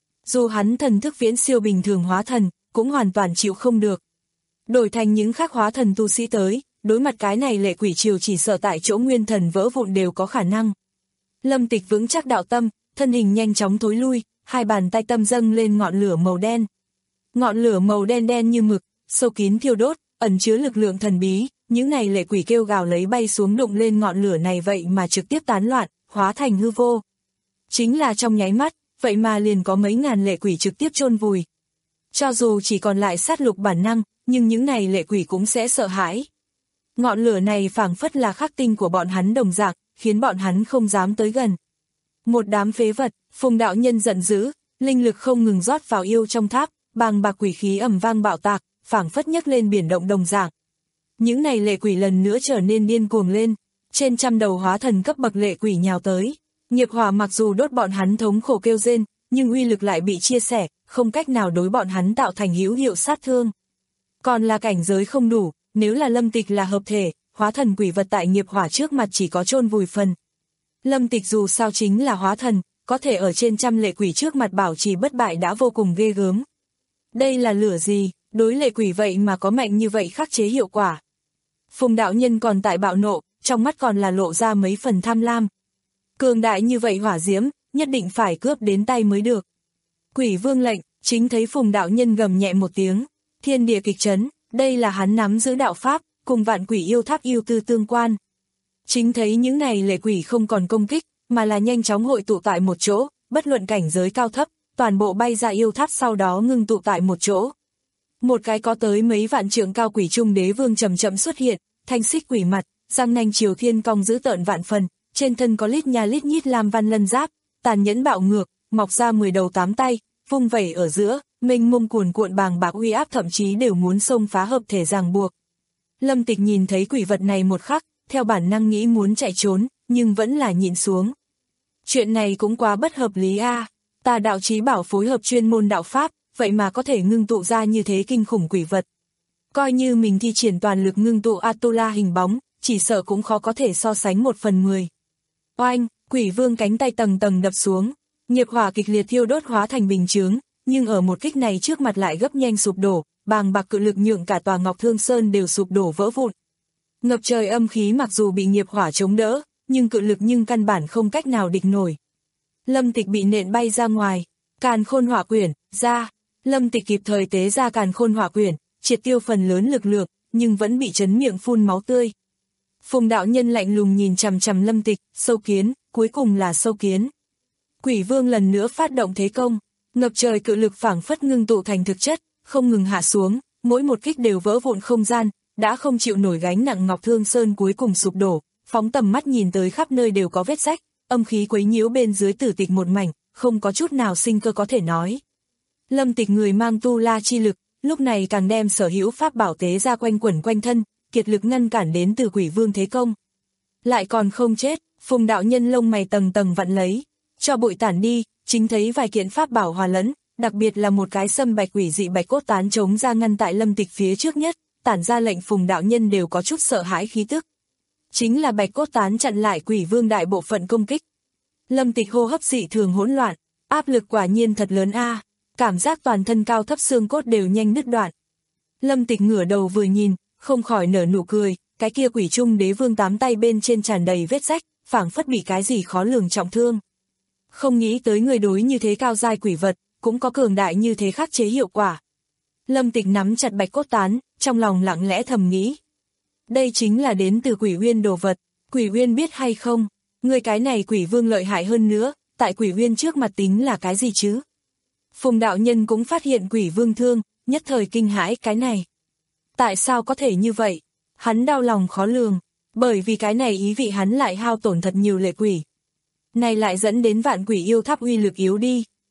Dù hắn thần thức viễn siêu bình thường hóa thần, cũng hoàn toàn chịu không được. Đổi thành những khác hóa thần tu sĩ tới, đối mặt cái này lệ quỷ triều chỉ sợ tại chỗ nguyên thần vỡ vụn đều có khả năng. Lâm Tịch vững chắc đạo tâm, thân hình nhanh chóng thối lui, hai bàn tay tâm dâng lên ngọn lửa màu đen. Ngọn lửa màu đen đen như mực, sâu kín thiêu đốt, ẩn chứa lực lượng thần bí, những này lệ quỷ kêu gào lấy bay xuống đụng lên ngọn lửa này vậy mà trực tiếp tán loạn, hóa thành hư vô. Chính là trong nháy mắt, vậy mà liền có mấy ngàn lệ quỷ trực tiếp chôn vùi. Cho dù chỉ còn lại sát lục bản năng, nhưng những này lệ quỷ cũng sẽ sợ hãi. Ngọn lửa này phảng phất là khắc tinh của bọn hắn đồng dạng, khiến bọn hắn không dám tới gần. Một đám phế vật, Phùng đạo nhân giận dữ, linh lực không ngừng rót vào yêu trong tháp, bàng bạc quỷ khí ầm vang bạo tạc, phảng phất nhấc lên biển động đồng dạng. Những này lệ quỷ lần nữa trở nên điên cuồng lên, trên trăm đầu hóa thần cấp bậc lệ quỷ nhào tới. Nghiệp hỏa mặc dù đốt bọn hắn thống khổ kêu rên, nhưng uy lực lại bị chia sẻ, không cách nào đối bọn hắn tạo thành hữu hiệu sát thương. Còn là cảnh giới không đủ, nếu là Lâm Tịch là hợp thể, hóa thần quỷ vật tại nghiệp hỏa trước mặt chỉ có chôn vùi phần. Lâm Tịch dù sao chính là hóa thần, có thể ở trên trăm lệ quỷ trước mặt bảo trì bất bại đã vô cùng ghê gớm. Đây là lửa gì, đối lệ quỷ vậy mà có mạnh như vậy khắc chế hiệu quả. Phùng đạo nhân còn tại bạo nộ, trong mắt còn là lộ ra mấy phần tham lam. Cường đại như vậy hỏa diễm, nhất định phải cướp đến tay mới được. Quỷ vương lệnh, chính thấy Phùng đạo nhân gầm nhẹ một tiếng, thiên địa kịch chấn, đây là hắn nắm giữ đạo pháp, cùng vạn quỷ yêu tháp yêu tư tương quan. Chính thấy những này lệ quỷ không còn công kích, mà là nhanh chóng hội tụ tại một chỗ, bất luận cảnh giới cao thấp, toàn bộ bay ra yêu tháp sau đó ngưng tụ tại một chỗ. Một cái có tới mấy vạn trượng cao quỷ trung đế vương chậm chậm xuất hiện, thanh xích quỷ mặt, răng nanh chiều thiên cong giữ tợn vạn phần, trên thân có lít nha lít nhít lam văn lân giáp, tàn nhẫn bạo ngược, mọc ra mười đầu tám tay, vung vẩy ở giữa, mênh mông cuồn cuộn bàng bạc uy áp thậm chí đều muốn xông phá hợp thể ràng buộc. Lâm Tịch nhìn thấy quỷ vật này một khắc, theo bản năng nghĩ muốn chạy trốn, nhưng vẫn là nhịn xuống. Chuyện này cũng quá bất hợp lý a. À. Tà đạo chí bảo phối hợp chuyên môn đạo pháp, vậy mà có thể ngưng tụ ra như thế kinh khủng quỷ vật. Coi như mình thi triển toàn lực ngưng tụ Atula hình bóng, chỉ sợ cũng khó có thể so sánh một phần mười. Oanh, quỷ vương cánh tay tầng tầng đập xuống, nghiệp hỏa kịch liệt thiêu đốt hóa thành bình chướng, nhưng ở một kích này trước mặt lại gấp nhanh sụp đổ, bàng bạc cự lực nhượng cả tòa Ngọc Thương Sơn đều sụp đổ vỡ vụn. Ngập trời âm khí mặc dù bị nghiệp hỏa chống đỡ, nhưng cự lực nhưng căn bản không cách nào địch nổi. Lâm Tịch bị nện bay ra ngoài, Càn Khôn Hỏa Quyển, ra, Lâm Tịch kịp thời tế ra Càn Khôn Hỏa Quyển, triệt tiêu phần lớn lực lượng, nhưng vẫn bị chấn miệng phun máu tươi. Phùng đạo nhân lạnh lùng nhìn chằm chằm Lâm Tịch, sâu kiến, cuối cùng là sâu kiến. Quỷ vương lần nữa phát động thế công, ngập trời cự lực phảng phất ngưng tụ thành thực chất, không ngừng hạ xuống, mỗi một kích đều vỡ vụn không gian, đã không chịu nổi gánh nặng Ngọc Thương Sơn cuối cùng sụp đổ, phóng tầm mắt nhìn tới khắp nơi đều có vết rách, âm khí quấy nhiễu bên dưới tử tịch một mảnh, không có chút nào sinh cơ có thể nói. Lâm Tịch người mang tu la chi lực, lúc này càng đem sở hữu pháp bảo tế ra quanh quẩn quanh thân, kiệt lực ngăn cản đến từ quỷ vương thế công. Lại còn không chết, Phùng đạo nhân lông mày tầng tầng vặn lấy, cho bụi tản đi, chính thấy vài kiện pháp bảo hòa lẫn, đặc biệt là một cái sâm bạch quỷ dị bạch cốt tán chống ra ngăn tại Lâm Tịch phía trước nhất, tản ra lệnh Phùng đạo nhân đều có chút sợ hãi khí tức. Chính là bạch cốt tán chặn lại quỷ vương đại bộ phận công kích. Lâm Tịch hô hấp dị thường hỗn loạn, áp lực quả nhiên thật lớn a, cảm giác toàn thân cao thấp xương cốt đều nhanh nứt đoạn. Lâm Tịch ngửa đầu vừa nhìn, không khỏi nở nụ cười, cái kia quỷ trung đế vương tám tay bên trên tràn đầy vết rách, phảng phất bị cái gì khó lường trọng thương. Không nghĩ tới người đối như thế cao giai quỷ vật, cũng có cường đại như thế khắc chế hiệu quả. Lâm Tịch nắm chặt bạch cốt tán, trong lòng lặng lẽ thầm nghĩ. Đây chính là đến từ quỷ uyên đồ vật, quỷ uyên biết hay không, người cái này quỷ vương lợi hại hơn nữa, tại quỷ uyên trước mặt tính là cái gì chứ? Phùng đạo nhân cũng phát hiện quỷ vương thương, nhất thời kinh hãi cái này. Tại sao có thể như vậy? Hắn đau lòng khó lường, bởi vì cái này ý vị hắn lại hao tổn thật nhiều lệ quỷ. Này lại dẫn đến vạn quỷ yêu tháp uy lực yếu đi.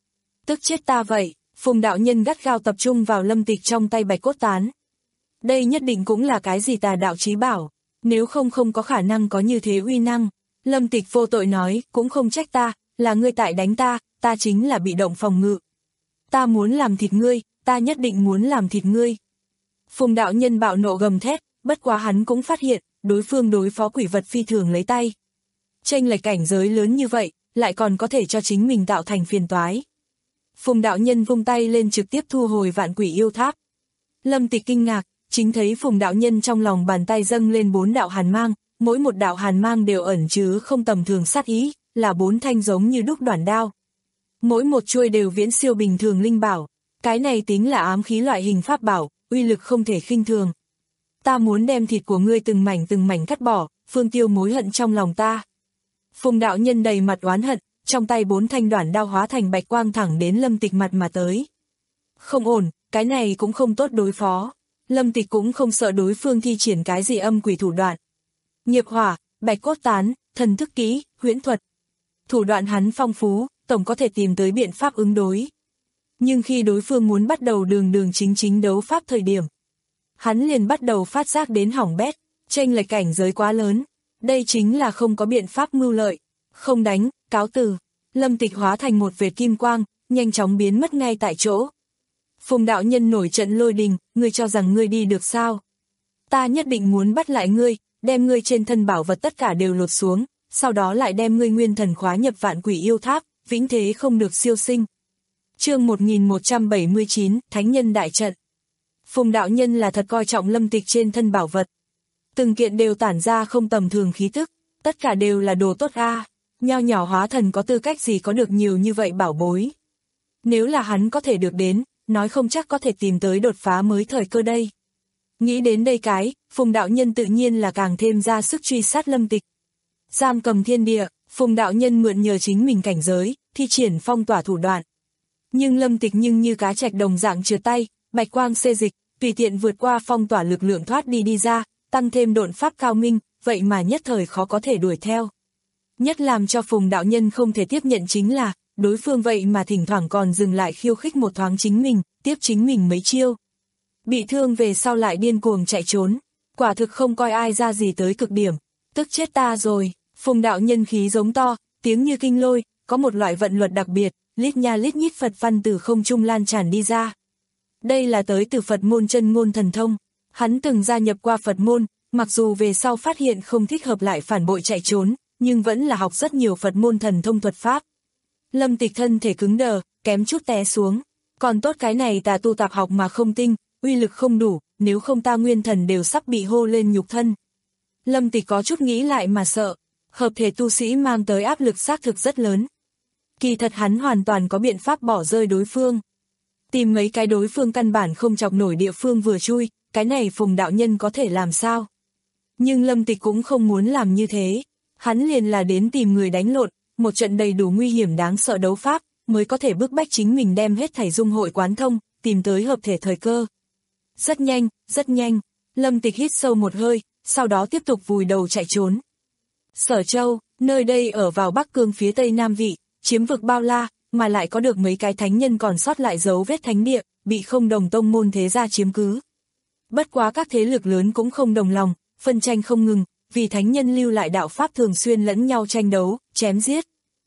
Tức chết ta vậy, Phùng đạo nhân gắt gao tập trung vào lâm tịch trong tay bạch cốt tán. Đây nhất định cũng là cái gì tà đạo chí bảo, nếu không không có khả năng có như thế uy năng. Lâm tịch vô tội nói, cũng không trách ta, là ngươi tại đánh ta, ta chính là bị động phòng ngự. Ta muốn làm thịt ngươi, ta nhất định muốn làm thịt ngươi. Phùng đạo nhân bạo nộ gầm thét, bất quá hắn cũng phát hiện, đối phương đối phó quỷ vật phi thường lấy tay. Chênh lệch cảnh giới lớn như vậy, lại còn có thể cho chính mình tạo thành phiền toái. Phùng đạo nhân vung tay lên trực tiếp thu hồi vạn quỷ yêu tháp. Lâm tịch kinh ngạc, chính thấy Phùng đạo nhân trong lòng bàn tay dâng lên bốn đạo hàn mang, mỗi một đạo hàn mang đều ẩn chứa không tầm thường sát ý, là bốn thanh giống như đúc đoản đao. Mỗi một chuôi đều viễn siêu bình thường linh bảo, cái này tính là ám khí loại hình pháp bảo, uy lực không thể khinh thường. Ta muốn đem thịt của ngươi từng mảnh từng mảnh cắt bỏ, phương tiêu mối hận trong lòng ta. Phùng đạo nhân đầy mặt oán hận, trong tay bốn thanh đoản đao hóa thành bạch quang thẳng đến Lâm Tịch mặt mà tới. Không ổn, cái này cũng không tốt đối phó. Lâm Tịch cũng không sợ đối phương thi triển cái gì âm quỷ thủ đoạn. Nghiệp hỏa, bạch cốt tán, thần thức kỹ, huyễn thuật. Thủ đoạn hắn phong phú, tổng có thể tìm tới biện pháp ứng đối. Nhưng khi đối phương muốn bắt đầu đường đường chính chính đấu pháp thời điểm, hắn liền bắt đầu phát giác đến hỏng bét, chênh lệch cảnh giới quá lớn. Đây chính là không có biện pháp mưu lợi. Không đánh, cáo từ. Lâm Tịch hóa thành một vệt kim quang, nhanh chóng biến mất ngay tại chỗ. Phùng đạo nhân nổi trận lôi đình, ngươi cho rằng ngươi đi được sao? Ta nhất định muốn bắt lại ngươi, đem ngươi trên thân bảo vật tất cả đều lột xuống, sau đó lại đem ngươi nguyên thần khóa nhập vạn quỷ yêu tháp, vĩnh thế không được siêu sinh. Chương một nghìn một trăm bảy mươi chín, Thánh nhân đại trận. Phùng đạo nhân là thật coi trọng Lâm Tịch trên thân bảo vật. Từng kiện đều tản ra không tầm thường khí tức, tất cả đều là đồ tốt a. Nho nhỏ hóa thần có tư cách gì có được nhiều như vậy bảo bối. Nếu là hắn có thể được đến, nói không chắc có thể tìm tới đột phá mới thời cơ đây. Nghĩ đến đây cái, Phùng đạo nhân tự nhiên là càng thêm ra sức truy sát Lâm Tịch. Giam cầm thiên địa, Phùng đạo nhân mượn nhờ chính mình cảnh giới, thi triển phong tỏa thủ đoạn. Nhưng Lâm Tịch nhưng như cá trạch đồng dạng trượt tay, bạch quang xê dịch, tùy tiện vượt qua phong tỏa lực lượng thoát đi đi ra, tăng thêm độn pháp cao minh, vậy mà nhất thời khó có thể đuổi theo. Nhất làm cho Phùng đạo nhân không thể tiếp nhận chính là, đối phương vậy mà thỉnh thoảng còn dừng lại khiêu khích một thoáng chính mình, tiếp chính mình mấy chiêu. Bị thương về sau lại điên cuồng chạy trốn, quả thực không coi ai ra gì tới cực điểm, tức chết ta rồi. Phùng đạo nhân khí giống to, tiếng như kinh lôi, có một loại vận luật đặc biệt, lít nha lít nhít Phật văn từ không trung lan tràn đi ra. Đây là tới từ Phật môn chân ngôn thần thông, hắn từng gia nhập qua Phật môn, mặc dù về sau phát hiện không thích hợp lại phản bội chạy trốn, nhưng vẫn là học rất nhiều Phật môn thần thông thuật pháp. Lâm Tịch thân thể cứng đờ, kém chút té xuống, còn tốt cái này tà tu tạp học mà không tinh, uy lực không đủ, nếu không ta nguyên thần đều sắp bị hô lên nhục thân. Lâm Tịch có chút nghĩ lại mà sợ, hợp thể tu sĩ mang tới áp lực xác thực rất lớn. Kỳ thật hắn hoàn toàn có biện pháp bỏ rơi đối phương. Tìm mấy cái đối phương căn bản không chọc nổi địa phương vừa chui, cái này Phùng đạo nhân có thể làm sao? Nhưng Lâm Tịch cũng không muốn làm như thế, hắn liền là đến tìm người đánh lộn, một trận đầy đủ nguy hiểm đáng sợ đấu pháp, mới có thể bức bách chính mình đem hết thảy dung hội quán thông, tìm tới hợp thể thời cơ. Rất nhanh, rất nhanh, Lâm Tịch hít sâu một hơi, sau đó tiếp tục vùi đầu chạy trốn. Sở Châu, nơi đây ở vào Bắc Cương phía Tây Nam Vị, chiếm vực bao la, mà lại có được mấy cái thánh nhân còn sót lại dấu vết thánh địa, bị không đồng tông môn thế gia chiếm cứ. Bất quá các thế lực lớn cũng không đồng lòng, phân tranh không ngừng, vì thánh nhân lưu lại đạo pháp thường xuyên lẫn nhau tranh đấu, chém giết.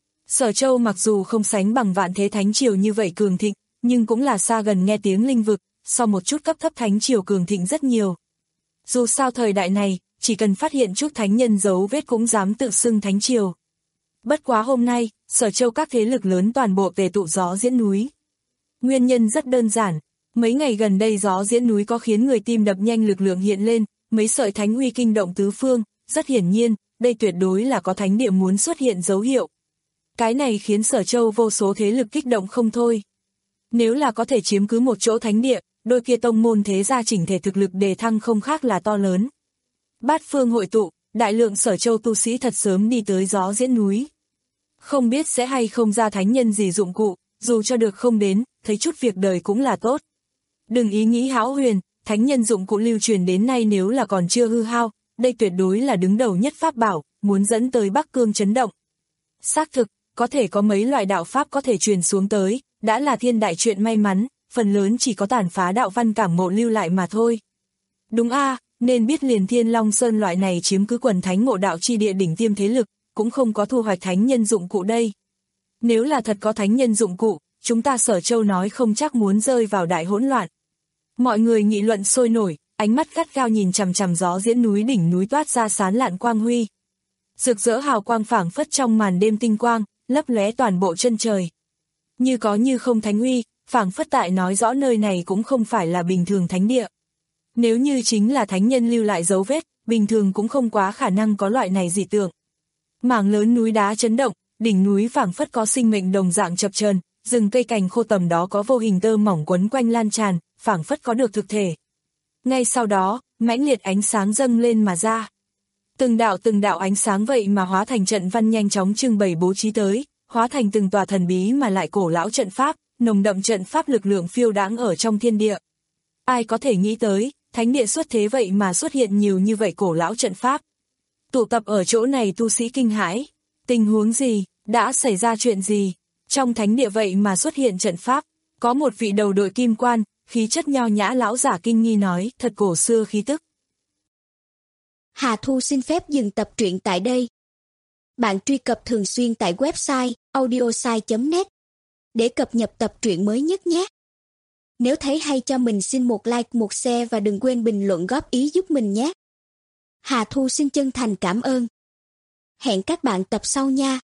Sở Châu mặc dù không sánh bằng Vạn Thế Thánh Triều như vậy cường thịnh, nhưng cũng là xa gần nghe tiếng linh vực, so một chút cấp thấp Thánh Triều cường thịnh rất nhiều. Dù sao thời đại này, chỉ cần phát hiện chút thánh nhân dấu vết cũng dám tự xưng Thánh Triều. Bất quá hôm nay, Sở Châu các thế lực lớn toàn bộ tề tụ Gió Diễn núi. Nguyên nhân rất đơn giản, mấy ngày gần đây Gió Diễn núi có khiến người tim đập nhanh lực lượng hiện lên, mấy sợi thánh uy kinh động tứ phương, rất hiển nhiên, đây tuyệt đối là có thánh địa muốn xuất hiện dấu hiệu. Cái này khiến Sở Châu vô số thế lực kích động không thôi. Nếu là có thể chiếm cứ một chỗ thánh địa, đôi kia tông môn thế gia chỉnh thể thực lực đề thăng không khác là to lớn. Bát phương hội tụ, đại lượng Sở Châu tu sĩ thật sớm đi tới Gió Diễn núi. Không biết sẽ hay không ra thánh nhân gì dụng cụ, dù cho được không đến, thấy chút việc đời cũng là tốt. Đừng ý nghĩ hão huyền, thánh nhân dụng cụ lưu truyền đến nay nếu là còn chưa hư hao, đây tuyệt đối là đứng đầu nhất pháp bảo, muốn dẫn tới Bắc Cương chấn động. Xác thực, có thể có mấy loại đạo pháp có thể truyền xuống tới, đã là thiên đại chuyện may mắn, phần lớn chỉ có tàn phá đạo văn cảm ngộ lưu lại mà thôi. Đúng a, nên biết liền Thiên Long Sơn loại này chiếm cứ quần thánh ngộ đạo chi địa đỉnh tiêm thế lực, cũng không có thu hoạch thánh nhân dụng cụ đây. Nếu là thật có thánh nhân dụng cụ, chúng ta Sở Châu nói không chắc muốn rơi vào đại hỗn loạn. Mọi người nghị luận sôi nổi, ánh mắt gắt gao nhìn chằm chằm gió diễn núi đỉnh núi toát ra sán lạn quang huy. Rực rỡ hào quang phảng phất trong màn đêm tinh quang, lấp lóe toàn bộ chân trời. Như có như không thánh uy, phảng phất tại nói rõ nơi này cũng không phải là bình thường thánh địa. Nếu như chính là thánh nhân lưu lại dấu vết, bình thường cũng không quá khả năng có loại này dị tượng. Mảng lớn núi đá chấn động, đỉnh núi phảng phất có sinh mệnh đồng dạng chập chờn, rừng cây cành khô tầm đó có vô hình tơ mỏng quấn quanh lan tràn, phảng phất có được thực thể. Ngay sau đó, mãnh liệt ánh sáng dâng lên mà ra. Từng đạo từng đạo ánh sáng vậy mà hóa thành trận văn nhanh chóng trưng bày bố trí tới, hóa thành từng tòa thần bí mà lại cổ lão trận pháp, nồng đậm trận pháp lực lượng phiêu đãng ở trong thiên địa. Ai có thể nghĩ tới, thánh địa xuất thế vậy mà xuất hiện nhiều như vậy cổ lão trận pháp. Tụ tập ở chỗ này tu sĩ kinh hãi, tình huống gì, đã xảy ra chuyện gì, trong thánh địa vậy mà xuất hiện trận pháp, có một vị đầu đội kim quan, khí chất nho nhã lão giả kinh nghi nói, thật cổ xưa khí tức. Hà Thu xin phép dừng tập truyện tại đây. Bạn truy cập thường xuyên tại website audiosai chấm net để cập nhật tập truyện mới nhất nhé. Nếu thấy hay cho mình xin một like, một share và đừng quên bình luận góp ý giúp mình nhé. Hà Thu xin chân thành cảm ơn. Hẹn các bạn tập sau nha.